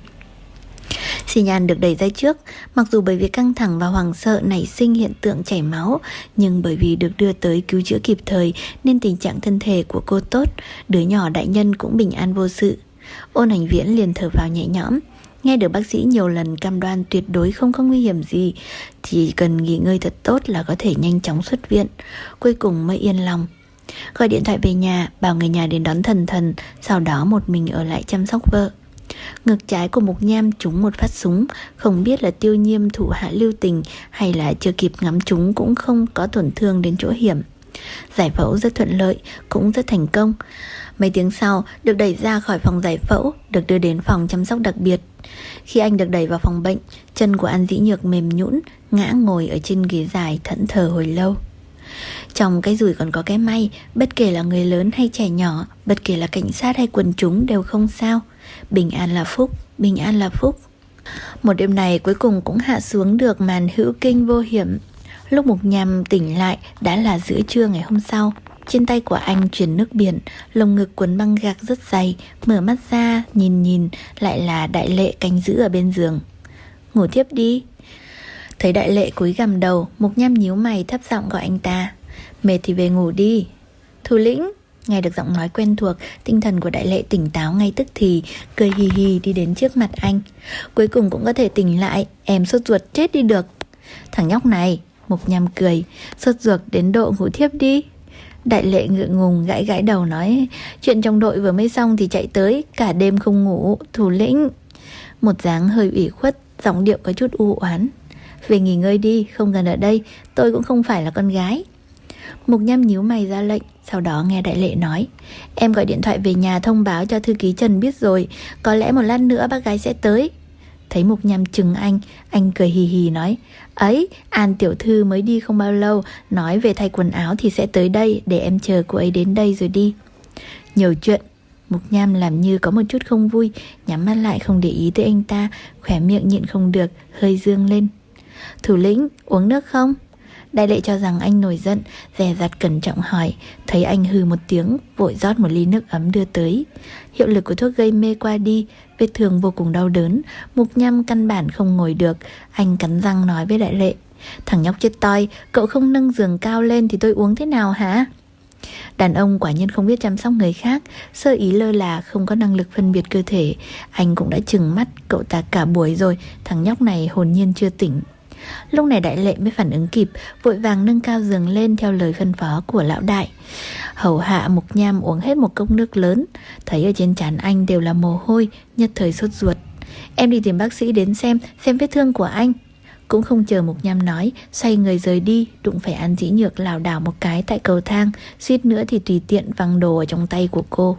Xi Nhan được đẩy ra trước. Mặc dù bởi vì căng thẳng và hoảng sợ nảy sinh hiện tượng chảy máu, nhưng bởi vì được đưa tới cứu chữa kịp thời nên tình trạng thân thể của cô tốt. Đứa nhỏ đại nhân cũng bình an vô sự. Ôn Hành Viễn liền thở vào nhẹ nhõm. Nghe được bác sĩ nhiều lần cam đoan tuyệt đối không có nguy hiểm gì, chỉ cần nghỉ ngơi thật tốt là có thể nhanh chóng xuất viện. Cuối cùng mới yên lòng. Gọi điện thoại về nhà, bảo người nhà đến đón Thần Thần, sau đó một mình ở lại chăm sóc vợ. Ngực trái của Mục Nham trúng một phát súng. Không biết là Tiêu Nhiêm thủ hạ lưu tình hay là chưa kịp ngắm trúng cũng không có tổn thương đến chỗ hiểm. Giải phẫu rất thuận lợi, cũng rất thành công. Mấy tiếng sau được đẩy ra khỏi phòng giải phẫu, được đưa đến phòng chăm sóc đặc biệt. Khi anh được đẩy vào phòng bệnh, chân của An Dĩ Nhược mềm nhũn, ngã ngồi ở trên ghế dài thẫn thờ hồi lâu. Trong cái rủi còn có cái may, bất kể là người lớn hay trẻ nhỏ, bất kể là cảnh sát hay quần chúng đều không sao. Bình an là phúc, bình an là phúc. Một đêm này cuối cùng cũng hạ xuống được màn hữu kinh vô hiểm. Lúc Mục Nham tỉnh lại đã là giữa trưa ngày hôm sau. Trên tay của anh truyền nước biển, lồng ngực quấn băng gạc rất dày. Mở mắt ra nhìn nhìn lại là Đại Lệ canh giữ ở bên giường. Ngủ tiếp đi. Thấy Đại Lệ cúi gằm đầu, Mục Nham nhíu mày thấp giọng gọi anh ta. Mệt thì về ngủ đi. Thủ lĩnh. Nghe được giọng nói quen thuộc, tinh thần của Đại Lệ tỉnh táo ngay tức thì, cười hì hì đi đến trước mặt anh. Cuối cùng cũng có thể tỉnh lại, em sốt ruột chết đi được. Thằng nhóc này. Mục Nham cười. Sốt ruột đến độ ngủ thiếp đi. Đại Lệ ngượng ngùng gãi gãi đầu nói: chuyện trong đội vừa mới xong thì chạy tới, cả đêm không ngủ. Thủ lĩnh. Một dáng hơi ủy khuất, giọng điệu có chút u oán. Về nghỉ ngơi đi, không gần ở đây, tôi cũng không phải là con gái. Mục Nham nhíu mày ra lệnh. Sau đó nghe Đại Lệ nói: em gọi điện thoại về nhà thông báo cho thư ký Trần biết rồi, có lẽ một lát nữa bác gái sẽ tới. Thấy Mục Nham chừng anh, anh cười hì hì nói: ấy, An tiểu thư mới đi không bao lâu, nói về thay quần áo thì sẽ tới đây, để em chờ cô ấy đến đây rồi đi. Nhiều chuyện. Mục Nham làm như có một chút không vui, nhắm mắt lại không để ý tới anh ta, khỏe miệng nhịn không được, hơi dương lên. Thủ lĩnh, uống nước không? Đại Lệ cho rằng anh nổi giận, dè dặt cẩn trọng hỏi. Thấy anh hừ một tiếng, vội rót một ly nước ấm đưa tới. Hiệu lực của thuốc gây mê qua đi, vết thương vô cùng đau đớn. Mục Nham căn bản không ngồi được. Anh cắn răng nói với Đại Lệ: thằng nhóc chết toi, cậu không nâng giường cao lên thì tôi uống thế nào hả? Đàn ông quả nhiên không biết chăm sóc người khác, sơ ý lơ là, không có năng lực phân biệt cơ thể. Anh cũng đã trừng mắt cậu ta cả buổi rồi, thằng nhóc này hồn nhiên chưa tỉnh. Lúc này Đại Lệ mới phản ứng kịp, vội vàng nâng cao giường lên theo lời phân phó của lão đại. Hầu hạ Mục Nham uống hết một cốc nước lớn. Thấy ở trên trán anh đều là mồ hôi, nhất thời sốt ruột. Em đi tìm bác sĩ đến xem, xem vết thương của anh. Cũng không chờ Mục Nham nói, xoay người rời đi, đụng phải An Dĩ Nhược lảo đảo một cái tại cầu thang, suýt nữa thì tùy tiện văng đồ ở trong tay của cô.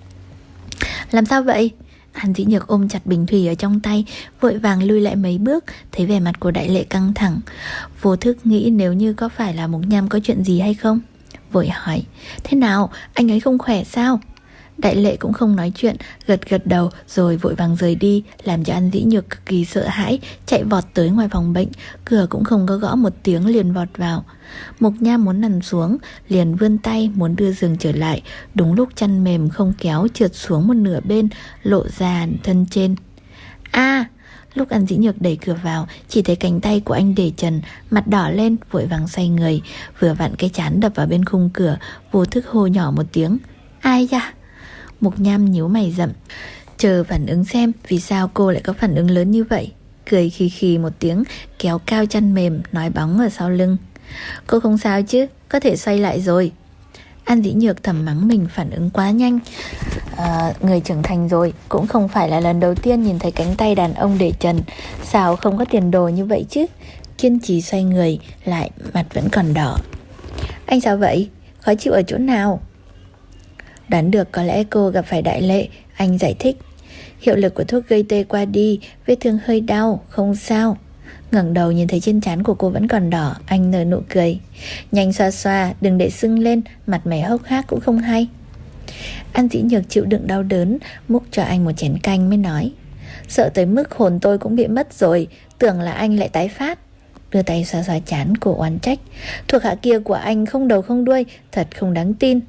Làm sao vậy? An Dĩ Nhược ôm chặt bình thủy ở trong tay, vội vàng lui lại mấy bước. Thấy vẻ mặt của Đại Lệ căng thẳng, vô thức nghĩ nếu như có phải là Mục Nham có chuyện gì hay không, vội hỏi: thế nào, anh ấy không khỏe sao? Đại Lệ cũng không nói chuyện, gật gật đầu rồi vội vàng rời đi, làm cho An Dĩ Nhược cực kỳ sợ hãi, chạy vọt tới ngoài phòng bệnh. Cửa cũng không có gõ một tiếng liền vọt vào. Mục Nham muốn nằm xuống, liền vươn tay muốn đưa giường trở lại. Đúng lúc chăn mềm không kéo trượt xuống một nửa bên, lộ ra thân trên. A! Lúc An Dĩ Nhược đẩy cửa vào, chỉ thấy cánh tay của anh để trần, mặt đỏ lên, vội vàng xoay người, vừa vặn cái trán đập vào bên khung cửa, vô thức hô nhỏ một tiếng. Ai da? Mục Nham nhíu mày rậm, chờ phản ứng xem vì sao cô lại có phản ứng lớn như vậy. Cười khì khì một tiếng, kéo cao chăn mềm, nói bóng ở sau lưng. Cô không sao chứ, có thể xoay lại rồi. An Dĩ Nhược thầm mắng mình phản ứng quá nhanh. à, Người trưởng thành rồi, cũng không phải là lần đầu tiên nhìn thấy cánh tay đàn ông để trần. Sao không có tiền đồ như vậy chứ? Kiên trì xoay người, lại mặt vẫn còn đỏ. Anh sao vậy? Khó chịu ở chỗ nào? Đoán được có lẽ cô gặp phải Đại Lệ, anh giải thích. Hiệu lực của thuốc gây tê qua đi, vết thương hơi đau, không sao. Ngẩng đầu nhìn thấy trên trán của cô vẫn còn đỏ, anh nở nụ cười. Nhanh xoa xoa, đừng để sưng lên, mặt mày hốc hác cũng không hay. An Dĩ Nhược chịu đựng đau đớn, múc cho anh một chén canh mới nói. Sợ tới mức hồn tôi cũng bị mất rồi, tưởng là anh lại tái phát. Đưa tay xoa xoa trán, cô oán trách. Thuộc hạ kia của anh không đầu không đuôi, thật không đáng tin.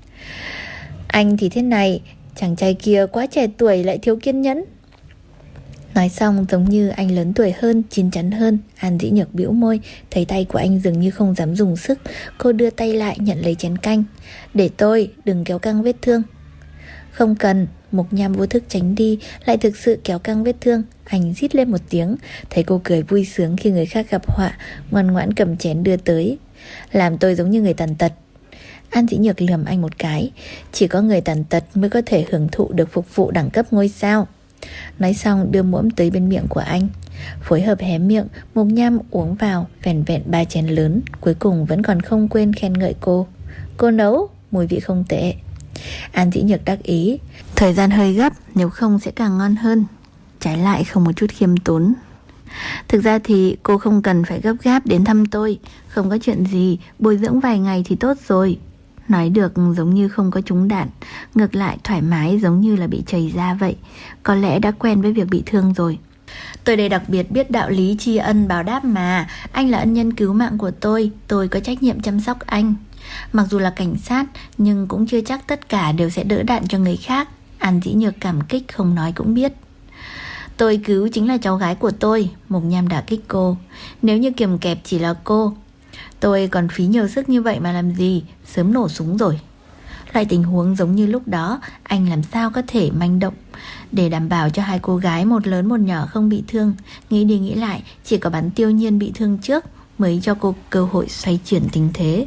Anh thì thế này, chàng trai kia quá trẻ tuổi lại thiếu kiên nhẫn. Nói xong giống như anh lớn tuổi hơn, chín chắn hơn. An Dĩ Nhược bĩu môi, thấy tay của anh dường như không dám dùng sức. Cô đưa tay lại nhận lấy chén canh. Để tôi, đừng kéo căng vết thương. Không cần. Mục Nham vô thức tránh đi, lại thực sự kéo căng vết thương. Anh rít lên một tiếng. Thấy cô cười vui sướng khi người khác gặp họa, ngoan ngoãn cầm chén đưa tới. Làm tôi giống như người tàn tật. An Dĩ Nhược lườm anh một cái. Chỉ có người tàn tật mới có thể hưởng thụ được phục vụ đẳng cấp ngôi sao. Nói xong đưa muỗng tới bên miệng của anh. Phối hợp hé miệng, Mục Nham uống vào vẻn vẹn ba chén lớn. Cuối cùng vẫn còn không quên khen ngợi cô. Cô nấu, mùi vị không tệ. An Dĩ Nhược đắc ý. Thời gian hơi gấp, nếu không sẽ càng ngon hơn. Trái lại không một chút khiêm tốn. Thực ra thì cô không cần phải gấp gáp đến thăm tôi. Không có chuyện gì, bồi dưỡng vài ngày thì tốt rồi. Nói được giống như không có trúng đạn, ngược lại thoải mái giống như là bị chảy ra vậy. Có lẽ đã quen với việc bị thương rồi. Tôi đây đặc biệt biết đạo lý tri ân báo đáp mà. Anh là ân nhân cứu mạng của tôi, tôi có trách nhiệm chăm sóc anh. Mặc dù là cảnh sát, nhưng cũng chưa chắc tất cả đều sẽ đỡ đạn cho người khác. An Dĩ Nhược cảm kích không nói cũng biết. Tôi cứu chính là cháu gái của tôi. Mục Nham đả kích cô. Nếu như kiềm kẹp chỉ là cô, tôi còn phí nhiều sức như vậy mà làm gì, sớm nổ súng rồi. Loại tình huống giống như lúc đó, anh làm sao có thể manh động để đảm bảo cho hai cô gái một lớn một nhỏ không bị thương. Nghĩ đi nghĩ lại, chỉ có bắn Tiêu Nhiên bị thương trước mới cho cô cơ hội xoay chuyển tình thế.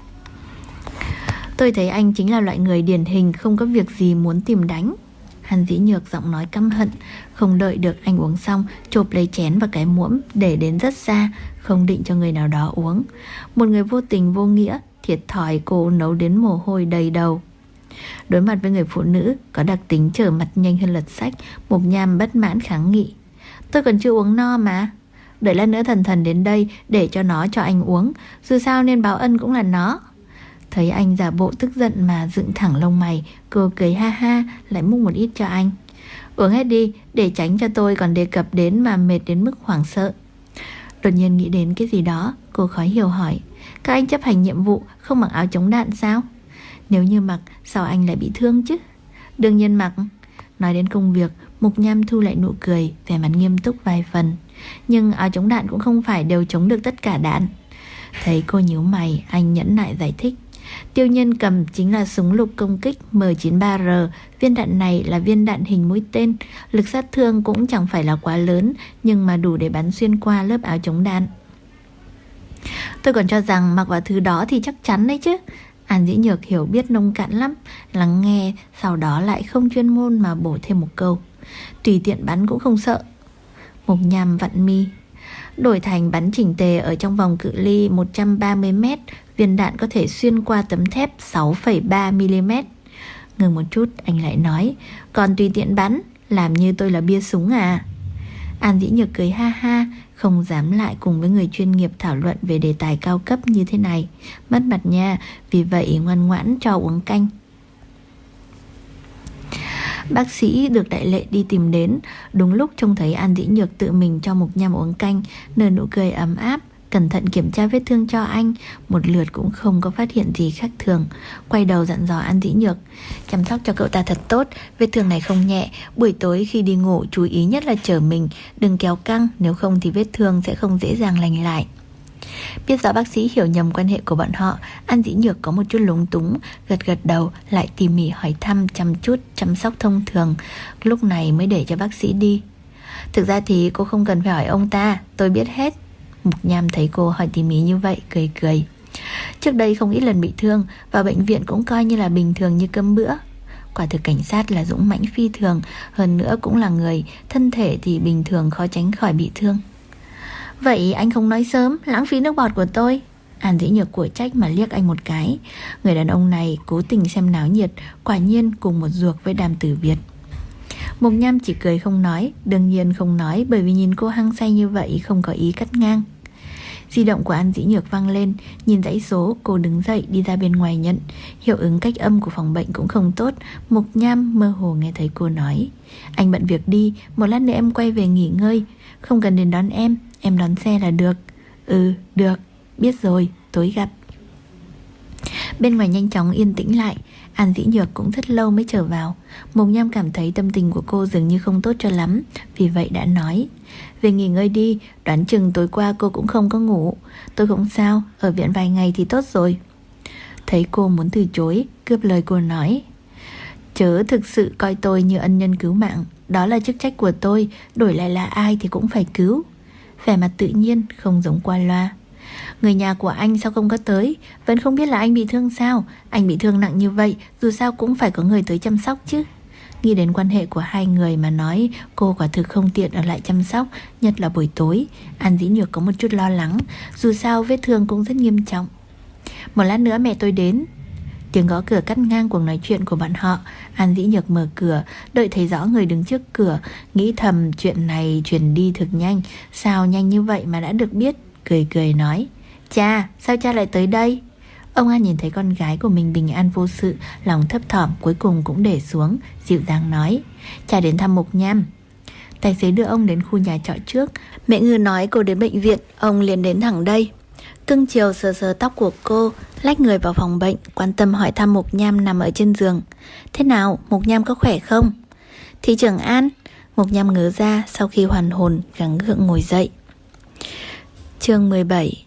Tôi thấy anh chính là loại người điển hình không có việc gì muốn tìm đánh. An Dĩ Nhược giọng nói căm hận. Không đợi được anh uống xong, chộp lấy chén và cái muỗng để đến rất xa, không định cho người nào đó uống. Một người vô tình vô nghĩa, thiệt thòi cô nấu đến mồ hôi đầy đầu. Đối mặt với người phụ nữ có đặc tính trở mặt nhanh hơn lật sách, Mục Nham bất mãn kháng nghị. Tôi còn chưa uống no mà. Đợi lát nữa Thần Thần đến đây để cho nó cho anh uống. Dù sao nên báo ân cũng là nó. Thấy anh giả bộ tức giận mà dựng thẳng lông mày, cô cười ha ha, lại múc một ít cho anh. Uống hết đi, để tránh cho tôi còn đề cập đến mà mệt đến mức hoảng sợ. Đột nhiên nghĩ đến cái gì đó, cô khó hiểu hỏi. Các anh chấp hành nhiệm vụ không mặc áo chống đạn sao? Nếu như mặc, sao anh lại bị thương chứ? Đương nhiên mặc. Nói đến công việc, Mục Nham thu lại nụ cười, vẻ mặt nghiêm túc vài phần. Nhưng áo chống đạn cũng không phải đều chống được tất cả đạn. Thấy cô nhíu mày, anh nhẫn nại giải thích. Tiêu Nhiên cầm chính là súng lục công kích M chín ba R. Viên đạn này là viên đạn hình mũi tên. Lực sát thương cũng chẳng phải là quá lớn, nhưng mà đủ để bắn xuyên qua lớp áo chống đạn. Tôi còn cho rằng mặc vào thứ đó thì chắc chắn đấy chứ. An Dĩ Nhược hiểu biết nông cạn lắm, lắng nghe, sau đó lại không chuyên môn mà bổ thêm một câu. Tùy tiện bắn cũng không sợ. Mục Nham vặn mi. Đổi thành bắn chỉnh tề ở trong vòng cự ly một trăm ba mươi mét, viên đạn có thể xuyên qua tấm thép sáu phẩy ba mi li mét. Ngừng một chút, anh lại nói. Còn tùy tiện bắn, làm như tôi là bia súng à? An Dĩ Nhược cười ha ha, không dám lại cùng với người chuyên nghiệp thảo luận về đề tài cao cấp như thế này. Mất mặt nha, vì vậy ngoan ngoãn cho uống canh. Bác sĩ được Đại Lệ đi tìm đến, đúng lúc trông thấy An Dĩ Nhược tự mình cho Mục Nham uống canh, nở nụ cười ấm áp, cẩn thận kiểm tra vết thương cho anh, một lượt cũng không có phát hiện gì khác thường. Quay đầu dặn dò An Dĩ Nhược: chăm sóc cho cậu ta thật tốt, vết thương này không nhẹ, buổi tối khi đi ngủ chú ý nhất là chở mình, đừng kéo căng, nếu không thì vết thương sẽ không dễ dàng lành lại. Biết rõ bác sĩ hiểu nhầm quan hệ của bọn họ, An Dĩ Nhược có một chút lúng túng, gật gật đầu, lại tỉ mỉ hỏi thăm, chăm chút, chăm sóc thông thường, lúc này mới để cho bác sĩ đi. Thực ra thì cô không cần phải hỏi ông ta, tôi biết hết. Mục Nham thấy cô hỏi tỉ mỉ như vậy, cười cười. Trước đây không ít lần bị thương, vào bệnh viện cũng coi như là bình thường như cơm bữa. Quả thực cảnh sát là dũng mãnh phi thường, hơn nữa cũng là người, thân thể thì bình thường khó tránh khỏi bị thương. Vậy anh không nói sớm, lãng phí nước bọt của tôi. An Dĩ Nhược của trách mà liếc anh một cái. Người đàn ông này cố tình xem náo nhiệt, quả nhiên cùng một ruột với Đàm Tử Việt. Mục Nham chỉ cười không nói, đương nhiên không nói bởi vì nhìn cô hăng say như vậy không có ý cắt ngang. Di động của An Dĩ Nhược vang lên, nhìn dãy số, cô đứng dậy đi ra bên ngoài nhận. Hiệu ứng cách âm của phòng bệnh cũng không tốt. Mục Nham mơ hồ nghe thấy cô nói: anh bận việc đi, một lát nữa em quay về nghỉ ngơi, không cần đến đón em, em đón xe là được. Ừ, được, biết rồi, tối gặp. Bên ngoài nhanh chóng yên tĩnh lại. An Dĩ Nhược cũng rất lâu mới trở vào. Mục Nham cảm thấy tâm tình của cô dường như không tốt cho lắm, vì vậy đã nói: về nghỉ ngơi đi, đoán chừng tối qua cô cũng không có ngủ. Tôi không sao, ở viện vài ngày thì tốt rồi. Thấy cô muốn từ chối, cướp lời cô nói: chớ thực sự coi tôi như ân nhân cứu mạng, đó là chức trách của tôi, đổi lại là ai thì cũng phải cứu. Vẻ mặt tự nhiên, không giống qua loa. Người nhà của anh sao không có tới? Vẫn không biết là anh bị thương sao? Anh bị thương nặng như vậy, dù sao cũng phải có người tới chăm sóc chứ. Nghĩ đến quan hệ của hai người mà nói, cô quả thực không tiện ở lại chăm sóc, nhất là buổi tối. An Dĩ Nhược có một chút lo lắng, dù sao vết thương cũng rất nghiêm trọng. Một lát nữa mẹ tôi đến. Tiếng gõ cửa cắt ngang cuộc nói chuyện của bọn họ. An Dĩ Nhược mở cửa, đợi thấy rõ người đứng trước cửa, nghĩ thầm chuyện này truyền đi thực nhanh, sao nhanh như vậy mà đã được biết. Cười cười nói: cha, sao cha lại tới đây? Ông An nhìn thấy con gái của mình bình an vô sự, lòng thấp thỏm cuối cùng cũng để xuống, dịu dàng nói: cha đến thăm Mục Nham. Tài xế đưa ông đến khu nhà trọ trước. Mẹ Ngư nói cô đến bệnh viện, ông liền đến thẳng đây. Cưng chiều sờ sờ tóc của cô, lách người vào phòng bệnh, quan tâm hỏi thăm Mục Nham nằm ở trên giường. Thế nào, Mục Nham có khỏe không? Thị trưởng An. Mục Nham ngớ ra, sau khi hoàn hồn gắng gượng ngồi dậy. Chương mười bảy.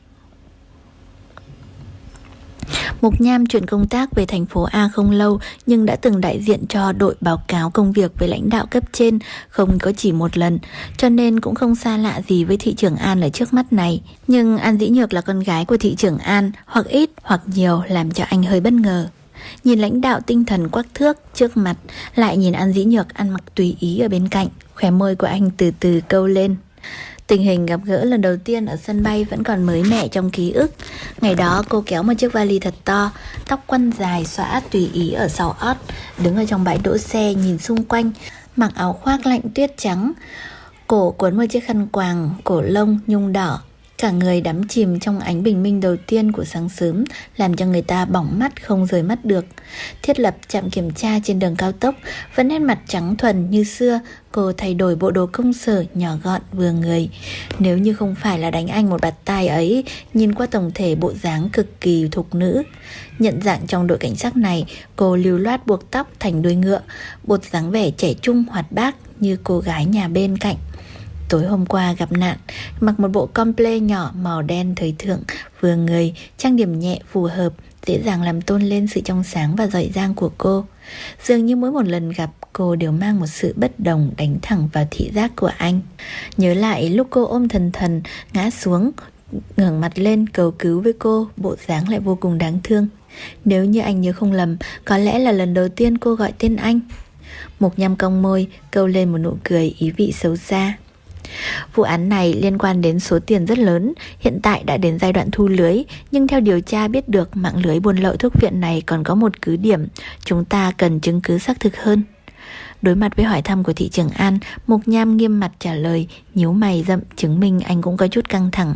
Mục Nham chuyển công tác về thành phố A không lâu, nhưng đã từng đại diện cho đội báo cáo công việc với lãnh đạo cấp trên, không có chỉ một lần, cho nên cũng không xa lạ gì với thị trưởng An ở trước mắt này. Nhưng An Dĩ Nhược là con gái của thị trưởng An, hoặc ít hoặc nhiều làm cho anh hơi bất ngờ. Nhìn lãnh đạo tinh thần quắc thước trước mặt, lại nhìn An Dĩ Nhược ăn mặc tùy ý ở bên cạnh, khóe môi của anh từ từ câu lên. Tình hình gặp gỡ lần đầu tiên ở sân bay vẫn còn mới mẻ trong ký ức. Ngày đó cô kéo một chiếc vali thật to, tóc quăn dài xõa tùy ý ở sau ót, đứng ở trong bãi đỗ xe nhìn xung quanh, mặc áo khoác lạnh tuyết trắng, cổ cuốn một chiếc khăn quàng cổ lông nhung đỏ. Cả người đắm chìm trong ánh bình minh đầu tiên của sáng sớm, làm cho người ta bỏng mắt không rời mắt được. Thiết lập trạm kiểm tra trên đường cao tốc, vẫn nét mặt trắng thuần như xưa. Cô thay đổi bộ đồ công sở nhỏ gọn vừa người. Nếu như không phải là đánh anh một bạt tai ấy, nhìn qua tổng thể bộ dáng cực kỳ thục nữ. Nhận dạng trong đội cảnh sát này, cô lưu loát buộc tóc thành đuôi ngựa, bột dáng vẻ trẻ trung hoạt bát như cô gái nhà bên cạnh. Tối hôm qua gặp nạn, mặc một bộ comple nhỏ màu đen thời thượng, vừa người, trang điểm nhẹ phù hợp, dễ dàng làm tôn lên sự trong sáng và giỏi giang của cô. Dường như mỗi một lần gặp, cô đều mang một sự bất đồng đánh thẳng vào thị giác của anh. Nhớ lại lúc cô ôm thần thần, ngã xuống, ngẩng mặt lên cầu cứu với cô, bộ dáng lại vô cùng đáng thương. Nếu như anh nhớ không lầm, có lẽ là lần đầu tiên cô gọi tên anh. Mục Nham cong môi, câu lên một nụ cười ý vị xấu xa. Vụ án này liên quan đến số tiền rất lớn, hiện tại đã đến giai đoạn thu lưới, nhưng theo điều tra biết được mạng lưới buôn lậu thuốc viện này còn có một cứ điểm, chúng ta cần chứng cứ xác thực hơn. Đối mặt với hỏi thăm của thị trưởng An, Mục Nham nghiêm mặt trả lời, nhíu mày rậm chứng minh anh cũng có chút căng thẳng.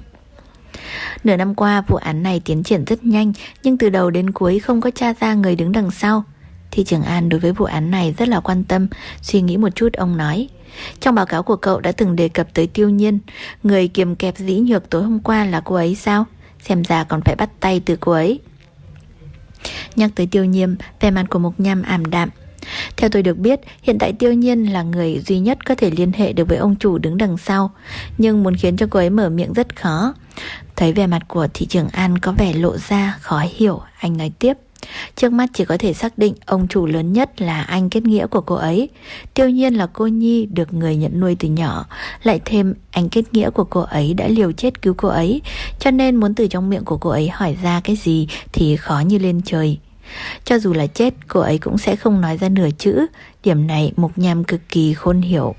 Nửa năm qua vụ án này tiến triển rất nhanh, nhưng từ đầu đến cuối không có tra ra người đứng đằng sau. Thị trưởng An đối với vụ án này rất là quan tâm. Suy nghĩ một chút ông nói: trong báo cáo của cậu đã từng đề cập tới Tiêu Nhiên. Người kiềm kẹp Dĩ Nhược tối hôm qua là cô ấy sao? Xem ra còn phải bắt tay từ cô ấy. Nhắc tới Tiêu Nhiên, vẻ mặt của Mục Nham ảm đạm. Theo tôi được biết, hiện tại Tiêu Nhiên là người duy nhất có thể liên hệ được với ông chủ đứng đằng sau, nhưng muốn khiến cho cô ấy mở miệng rất khó. Thấy vẻ mặt của thị trưởng An có vẻ lộ ra khó hiểu, anh nói tiếp: trước mắt chỉ có thể xác định ông chủ lớn nhất là anh kết nghĩa của cô ấy. Tiêu Nhiên là cô nhi được người nhận nuôi từ nhỏ, lại thêm anh kết nghĩa của cô ấy đã liều chết cứu cô ấy, cho nên muốn từ trong miệng của cô ấy hỏi ra cái gì thì khó như lên trời. Cho dù là chết, cô ấy cũng sẽ không nói ra nửa chữ. Điểm này Mục Nham cực kỳ khôn hiểu.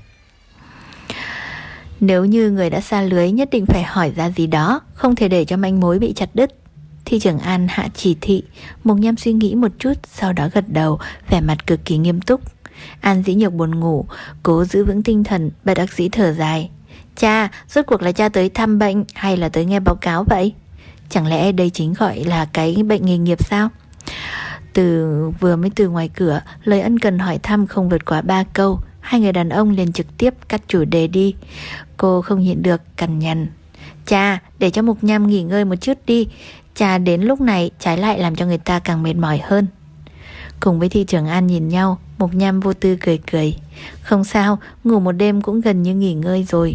Nếu như người đã sa lưới, nhất định phải hỏi ra gì đó, không thể để cho manh mối bị chặt đứt. Thị trưởng An hạ chỉ thị. Mục Nham suy nghĩ một chút, sau đó gật đầu, vẻ mặt cực kỳ nghiêm túc. An Dĩ Nhược buồn ngủ, cố giữ vững tinh thần, bất đắc dĩ thở dài. Cha, rốt cuộc là cha tới thăm bệnh hay là tới nghe báo cáo vậy? Chẳng lẽ đây chính gọi là cái bệnh nghề nghiệp sao? Từ vừa mới từ ngoài cửa, lời ân cần hỏi thăm không vượt quá ba câu, hai người đàn ông liền trực tiếp cắt chủ đề đi. Cô không nhịn được cằn nhằn: cha, để cho Mục Nham nghỉ ngơi một chút đi. Cha đến lúc này trái lại làm cho người ta càng mệt mỏi hơn. Cùng với thị trưởng An nhìn nhau, Mục Nham vô tư cười cười: không sao, ngủ một đêm cũng gần như nghỉ ngơi rồi.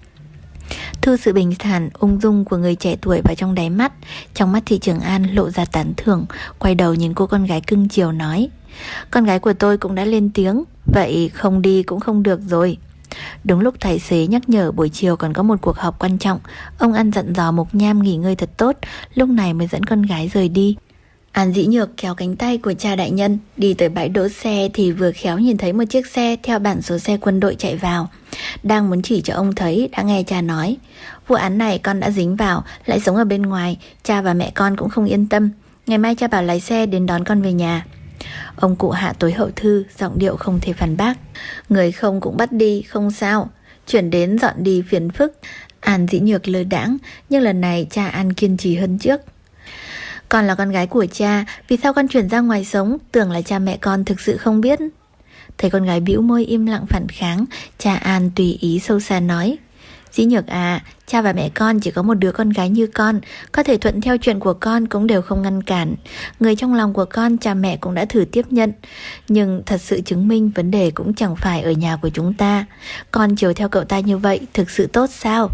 Thu sự bình thản, ung dung của người trẻ tuổi vào trong đáy mắt. Trong mắt thị trưởng An lộ ra tán thưởng, quay đầu nhìn cô con gái cưng chiều nói: con gái của tôi cũng đã lên tiếng, vậy không đi cũng không được rồi. Đúng lúc tài xế nhắc nhở buổi chiều còn có một cuộc họp quan trọng, ông An dặn dò Mục Nham nghỉ ngơi thật tốt, lúc này mới dẫn con gái rời đi. An Dĩ Nhược kéo cánh tay của cha đại nhân, đi tới bãi đỗ xe thì vừa khéo nhìn thấy một chiếc xe theo bản số xe quân đội chạy vào. Đang muốn chỉ cho ông thấy, đã nghe cha nói: vụ án này con đã dính vào, lại sống ở bên ngoài, cha và mẹ con cũng không yên tâm. Ngày mai cha bảo lái xe đến đón con về nhà. Ông cụ hạ tối hậu thư, giọng điệu không thể phản bác: người không cũng bắt đi, không sao, chuyển đến dọn đi phiền phức. An Dĩ Nhược lơ đãng, nhưng lần này cha An kiên trì hơn trước. Con là con gái của cha, vì sao con chuyển ra ngoài sống, tưởng là cha mẹ con thực sự không biết. Thấy con gái bĩu môi im lặng phản kháng, cha An tùy ý sâu xa nói: Dĩ Nhược à, cha và mẹ con chỉ có một đứa con gái như con, có thể thuận theo chuyện của con cũng đều không ngăn cản. Người trong lòng của con cha mẹ cũng đã thử tiếp nhận, nhưng thật sự chứng minh vấn đề cũng chẳng phải ở nhà của chúng ta. Con chiều theo cậu ta như vậy thực sự tốt sao?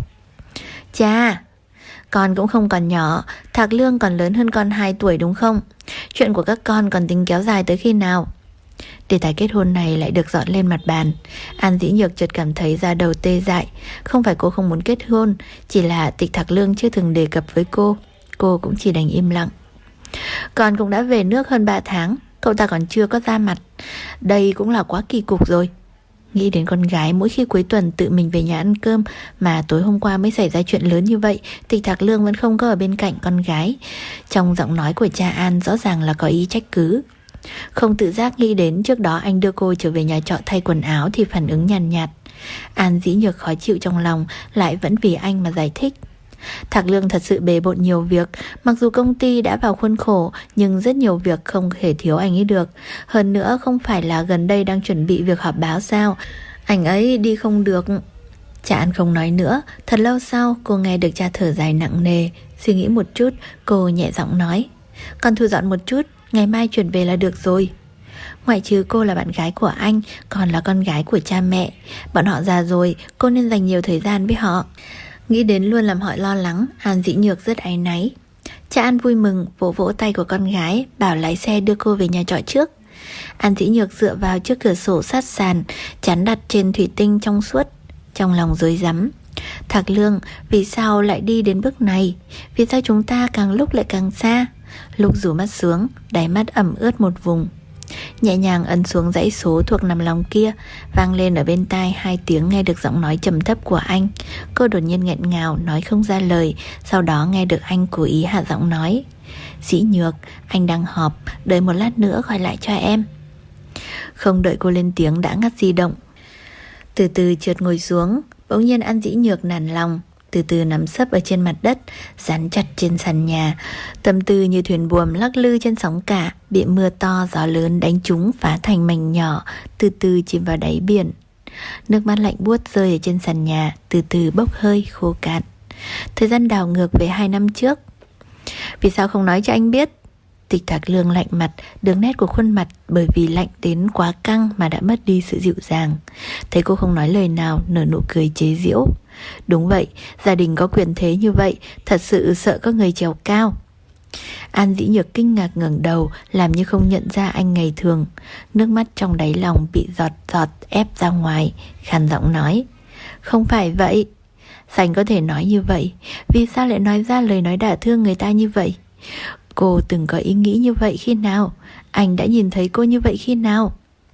Cha, con cũng không còn nhỏ, Thạc Lương còn lớn hơn con hai tuổi đúng không? Chuyện của các con còn tính kéo dài tới khi nào? Đề tài kết hôn này lại được dọn lên mặt bàn. An Dĩ Nhược chợt cảm thấy da đầu tê dại. Không phải cô không muốn kết hôn, chỉ là Tịch Thạc Lương chưa từng đề cập với cô. Cô cũng chỉ đành im lặng. Con cũng đã về nước hơn ba tháng, cậu ta còn chưa có ra mặt. Đây cũng là quá kỳ cục rồi. Nghĩ đến con gái mỗi khi cuối tuần tự mình về nhà ăn cơm, mà tối hôm qua mới xảy ra chuyện lớn như vậy, Tịch Thạc Lương vẫn không có ở bên cạnh con gái. Trong giọng nói của cha An rõ ràng là có ý trách cứ. Không tự giác nghĩ đến trước đó anh đưa cô trở về nhà trọ thay quần áo thì phản ứng nhàn nhạt, nhạt. An Dĩ Nhược khó chịu trong lòng, lại vẫn vì anh mà giải thích. Thạc Lương thật sự bề bộn nhiều việc, mặc dù công ty đã vào khuôn khổ, nhưng rất nhiều việc không thể thiếu anh ấy được. Hơn nữa không phải là gần đây đang chuẩn bị việc họp báo sao, anh ấy đi không được. Cha An không nói nữa. Thật lâu sau cô nghe được cha thở dài nặng nề. Suy nghĩ một chút, cô nhẹ giọng nói: con thu dọn một chút, ngày mai chuyển về là được rồi. Ngoại trừ cô là bạn gái của anh, còn là con gái của cha mẹ. Bọn họ già rồi, cô nên dành nhiều thời gian với họ. Nghĩ đến luôn làm họ lo lắng, An Dĩ Nhược rất áy náy. Cha An vui mừng, vỗ vỗ tay của con gái, bảo lái xe đưa cô về nhà trọ trước. An Dĩ Nhược dựa vào trước cửa sổ sát sàn, chán đặt trên thủy tinh trong suốt. Trong lòng rối rắm. Thạc Lương, vì sao lại đi đến bước này? Vì sao chúng ta càng lúc lại càng xa? Lúc rủ mắt xuống, đáy mắt ẩm ướt một vùng. Nhẹ nhàng ấn xuống dãy số thuộc nằm lòng kia, vang lên ở bên tai hai tiếng nghe được giọng nói trầm thấp của anh. Cô đột nhiên nghẹn ngào nói không ra lời. Sau đó nghe được anh cố ý hạ giọng nói: Dĩ Nhược, anh đang họp, đợi một lát nữa gọi lại cho em. Không đợi cô lên tiếng đã ngắt di động. Từ từ trượt ngồi xuống. Bỗng nhiên An Dĩ Nhược nản lòng. từ từ nằm sấp ở trên mặt đất, dán chặt trên sàn nhà. Tâm tư như thuyền buồm lắc lư trên sóng cả, bị mưa to gió lớn đánh trúng phá thành mảnh nhỏ, từ từ chìm vào đáy biển. Nước mắt lạnh buốt rơi ở trên sàn nhà, từ từ bốc hơi khô cạn. Thời gian đảo ngược về hai năm trước. Vì sao không nói cho anh biết? Tịch Thạc Lương lạnh mặt, đường nét của khuôn mặt bởi vì lạnh đến quá căng mà đã mất đi sự dịu dàng. Thấy cô không nói lời nào, nở nụ cười chế giễu. Đúng vậy, gia đình có quyền thế như vậy, thật sự sợ có người trèo cao. An Dĩ Nhược kinh ngạc ngẩng đầu, làm như không nhận ra anh ngày thường. Nước mắt trong đáy lòng bị giọt giọt ép ra ngoài, khàn giọng nói: không phải vậy. Sao anh có thể nói như vậy? Vì sao lại nói ra lời nói đả thương người ta như vậy? Cô từng có ý nghĩ như vậy khi nào? Anh đã nhìn thấy cô như vậy khi nào?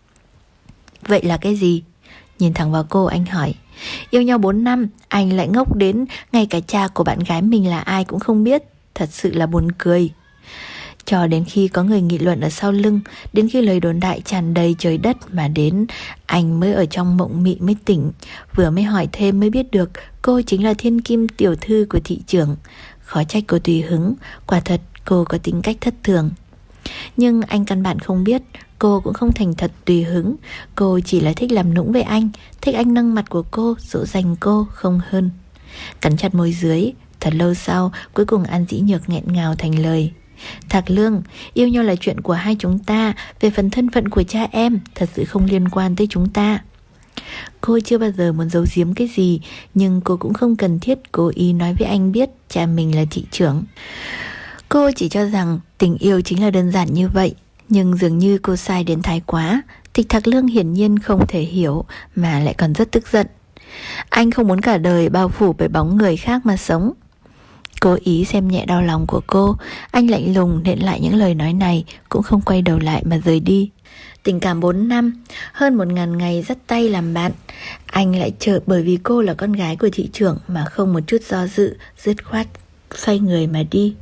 Vậy là cái gì? Nhìn thẳng vào cô, anh hỏi. Yêu nhau bốn năm, anh lại ngốc đến ngay cả cha của bạn gái mình là ai cũng không biết. Thật sự là buồn cười. Cho đến khi có người nghị luận ở sau lưng, đến khi lời đồn đại tràn đầy trời đất mà đến, anh mới ở trong mộng mị mới tỉnh. Vừa mới hỏi thêm mới biết được cô chính là thiên kim tiểu thư của thị trưởng. Khó trách cô tùy hứng, quả thật cô có tính cách thất thường. Nhưng anh căn bản không biết, cô cũng không thành thật tùy hứng. Cô chỉ là thích làm nũng với anh, thích anh nâng mặt của cô, dỗ dành cô, không hơn. Cắn chặt môi dưới, thật lâu sau, cuối cùng An Dĩ Nhược nghẹn ngào thành lời. Thạc Lương, yêu nhau là chuyện của hai chúng ta, về phần thân phận của cha em thật sự không liên quan tới chúng ta. Cô chưa bao giờ muốn giấu giếm cái gì, nhưng cô cũng không cần thiết cố ý nói với anh biết cha mình là thị trưởng. Cô chỉ cho rằng tình yêu chính là đơn giản như vậy, nhưng dường như cô sai đến thái quá. Tịch Thạc Lương hiển nhiên không thể hiểu, mà lại còn rất tức giận. Anh không muốn cả đời bao phủ bởi bóng người khác mà sống. Cố ý xem nhẹ đau lòng của cô, anh lạnh lùng nện lại những lời nói này, cũng không quay đầu lại mà rời đi. Tình cảm bốn năm, hơn một ngàn ngày dắt tay làm bạn, anh lại chợt bởi vì cô là con gái của thị trưởng mà không một chút do dự, dứt khoát xoay người mà đi.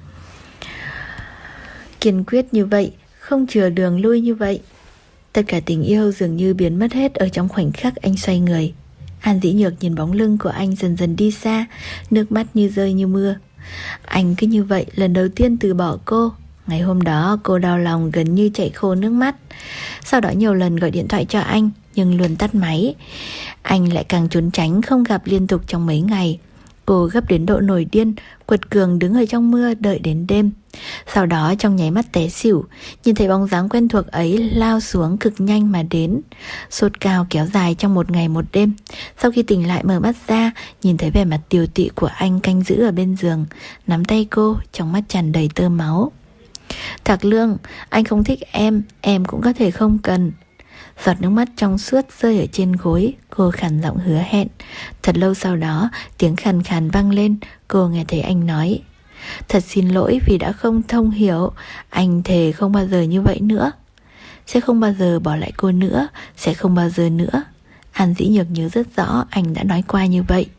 Kiên quyết như vậy, không chừa đường lui như vậy. Tất cả tình yêu dường như biến mất hết ở trong khoảnh khắc anh xoay người. An Dĩ Nhược nhìn bóng lưng của anh dần dần đi xa, nước mắt như rơi như mưa. Anh cứ như vậy lần đầu tiên từ bỏ cô. Ngày hôm đó cô đau lòng gần như chảy khô nước mắt. Sau đó nhiều lần gọi điện thoại cho anh, nhưng luôn tắt máy. Anh lại càng trốn tránh, không gặp liên tục trong mấy ngày. Cô gấp đến độ nổi điên, quật cường đứng ở trong mưa đợi đến đêm. Sau đó trong nháy mắt té xỉu, nhìn thấy bóng dáng quen thuộc ấy lao xuống cực nhanh mà đến. Sốt cao kéo dài trong một ngày một đêm. Sau khi tỉnh lại mở mắt ra, nhìn thấy vẻ mặt tiều tụy của anh canh giữ ở bên giường, nắm tay cô, trong mắt tràn đầy tơ máu. Thạc Lương, anh không thích em, em cũng có thể không cần. Giọt nước mắt trong suốt rơi ở trên gối, cô khàn giọng hứa hẹn. Thật lâu sau đó, tiếng khàn khàn vang lên, cô nghe thấy anh nói: Thật xin lỗi vì đã không thông hiểu, anh thề không bao giờ như vậy nữa. Sẽ không bao giờ bỏ lại cô nữa, sẽ không bao giờ nữa. An Dĩ Nhược nhớ rất rõ anh đã nói qua như vậy.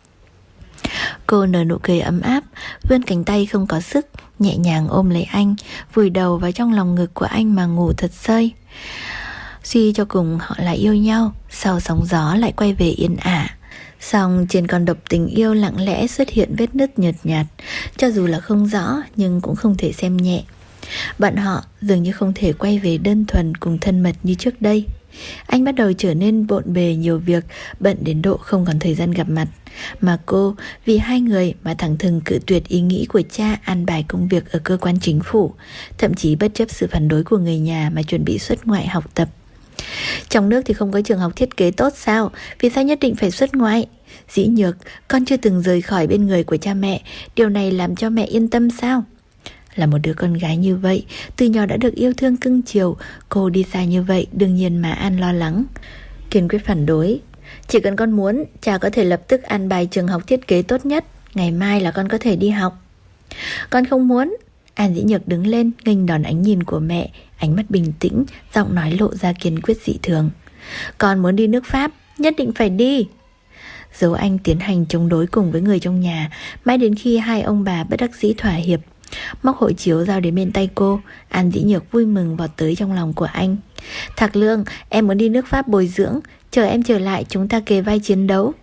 Cô nở nụ cười ấm áp, vươn cánh tay không có sức, nhẹ nhàng ôm lấy anh, vùi đầu vào trong lòng ngực của anh mà ngủ thật sơi. Suy cho cùng họ lại yêu nhau, sau sóng gió lại quay về yên ả. Song trên con độc tình yêu lặng lẽ xuất hiện vết nứt nhợt nhạt, cho dù là không rõ nhưng cũng không thể xem nhẹ. Bọn họ dường như không thể quay về đơn thuần cùng thân mật như trước đây. Anh bắt đầu trở nên bộn bề nhiều việc, bận đến độ không còn thời gian gặp mặt. Mà cô vì hai người mà thẳng thừng cự tuyệt ý nghĩ của cha an bài công việc ở cơ quan chính phủ, thậm chí bất chấp sự phản đối của người nhà mà chuẩn bị xuất ngoại học tập. Trong nước thì không có trường học thiết kế tốt sao? Vì sao nhất định phải xuất ngoại? Dĩ Nhược, con chưa từng rời khỏi bên người của cha mẹ, điều này làm cho mẹ yên tâm sao? Là một đứa con gái như vậy, từ nhỏ đã được yêu thương cưng chiều, cô đi xa như vậy đương nhiên mà An lo lắng. Kiên quyết phản đối. Chỉ cần con muốn, cha có thể lập tức an bài trường học thiết kế tốt nhất, ngày mai là con có thể đi học. Con không muốn. An Dĩ Nhược đứng lên, nghênh đón ánh nhìn của mẹ, ánh mắt bình tĩnh, giọng nói lộ ra kiên quyết dị thường. Con muốn đi nước Pháp, nhất định phải đi. Dấu Anh tiến hành chống đối cùng với người trong nhà, mãi đến khi hai ông bà bất đắc dĩ thỏa hiệp. Móc hộ chiếu giao đến bên tay cô, An Dĩ Nhược vui mừng vọt tới trong lòng của anh. Thạc Lương, em muốn đi nước Pháp bồi dưỡng, chờ em trở lại chúng ta kề vai chiến đấu.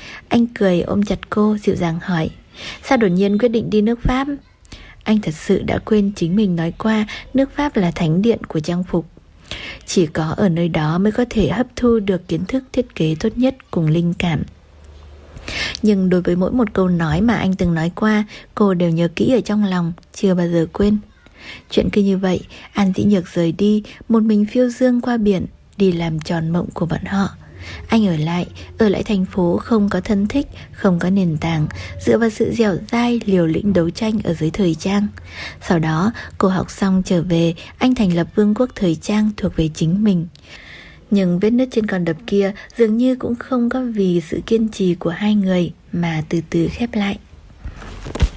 Anh cười ôm chặt cô, dịu dàng hỏi: sao đột nhiên quyết định đi nước Pháp? Anh thật sự đã quên chính mình nói qua nước Pháp là thánh điện của trang phục. Chỉ có ở nơi đó mới có thể hấp thu được kiến thức thiết kế tốt nhất cùng linh cảm. Nhưng đối với mỗi một câu nói mà anh từng nói qua, cô đều nhớ kỹ ở trong lòng, chưa bao giờ quên. Chuyện cứ như vậy, An Dĩ Nhược rời đi, một mình phiêu dương qua biển, đi làm tròn mộng của bọn họ. Anh ở lại, ở lại thành phố không có thân thích, không có nền tảng, dựa vào sự dẻo dai, liều lĩnh đấu tranh ở dưới thời trang. Sau đó, cô học xong trở về, anh thành lập vương quốc thời trang thuộc về chính mình. Nhưng vết nứt trên con đập kia dường như cũng không có vì sự kiên trì của hai người mà từ từ khép lại.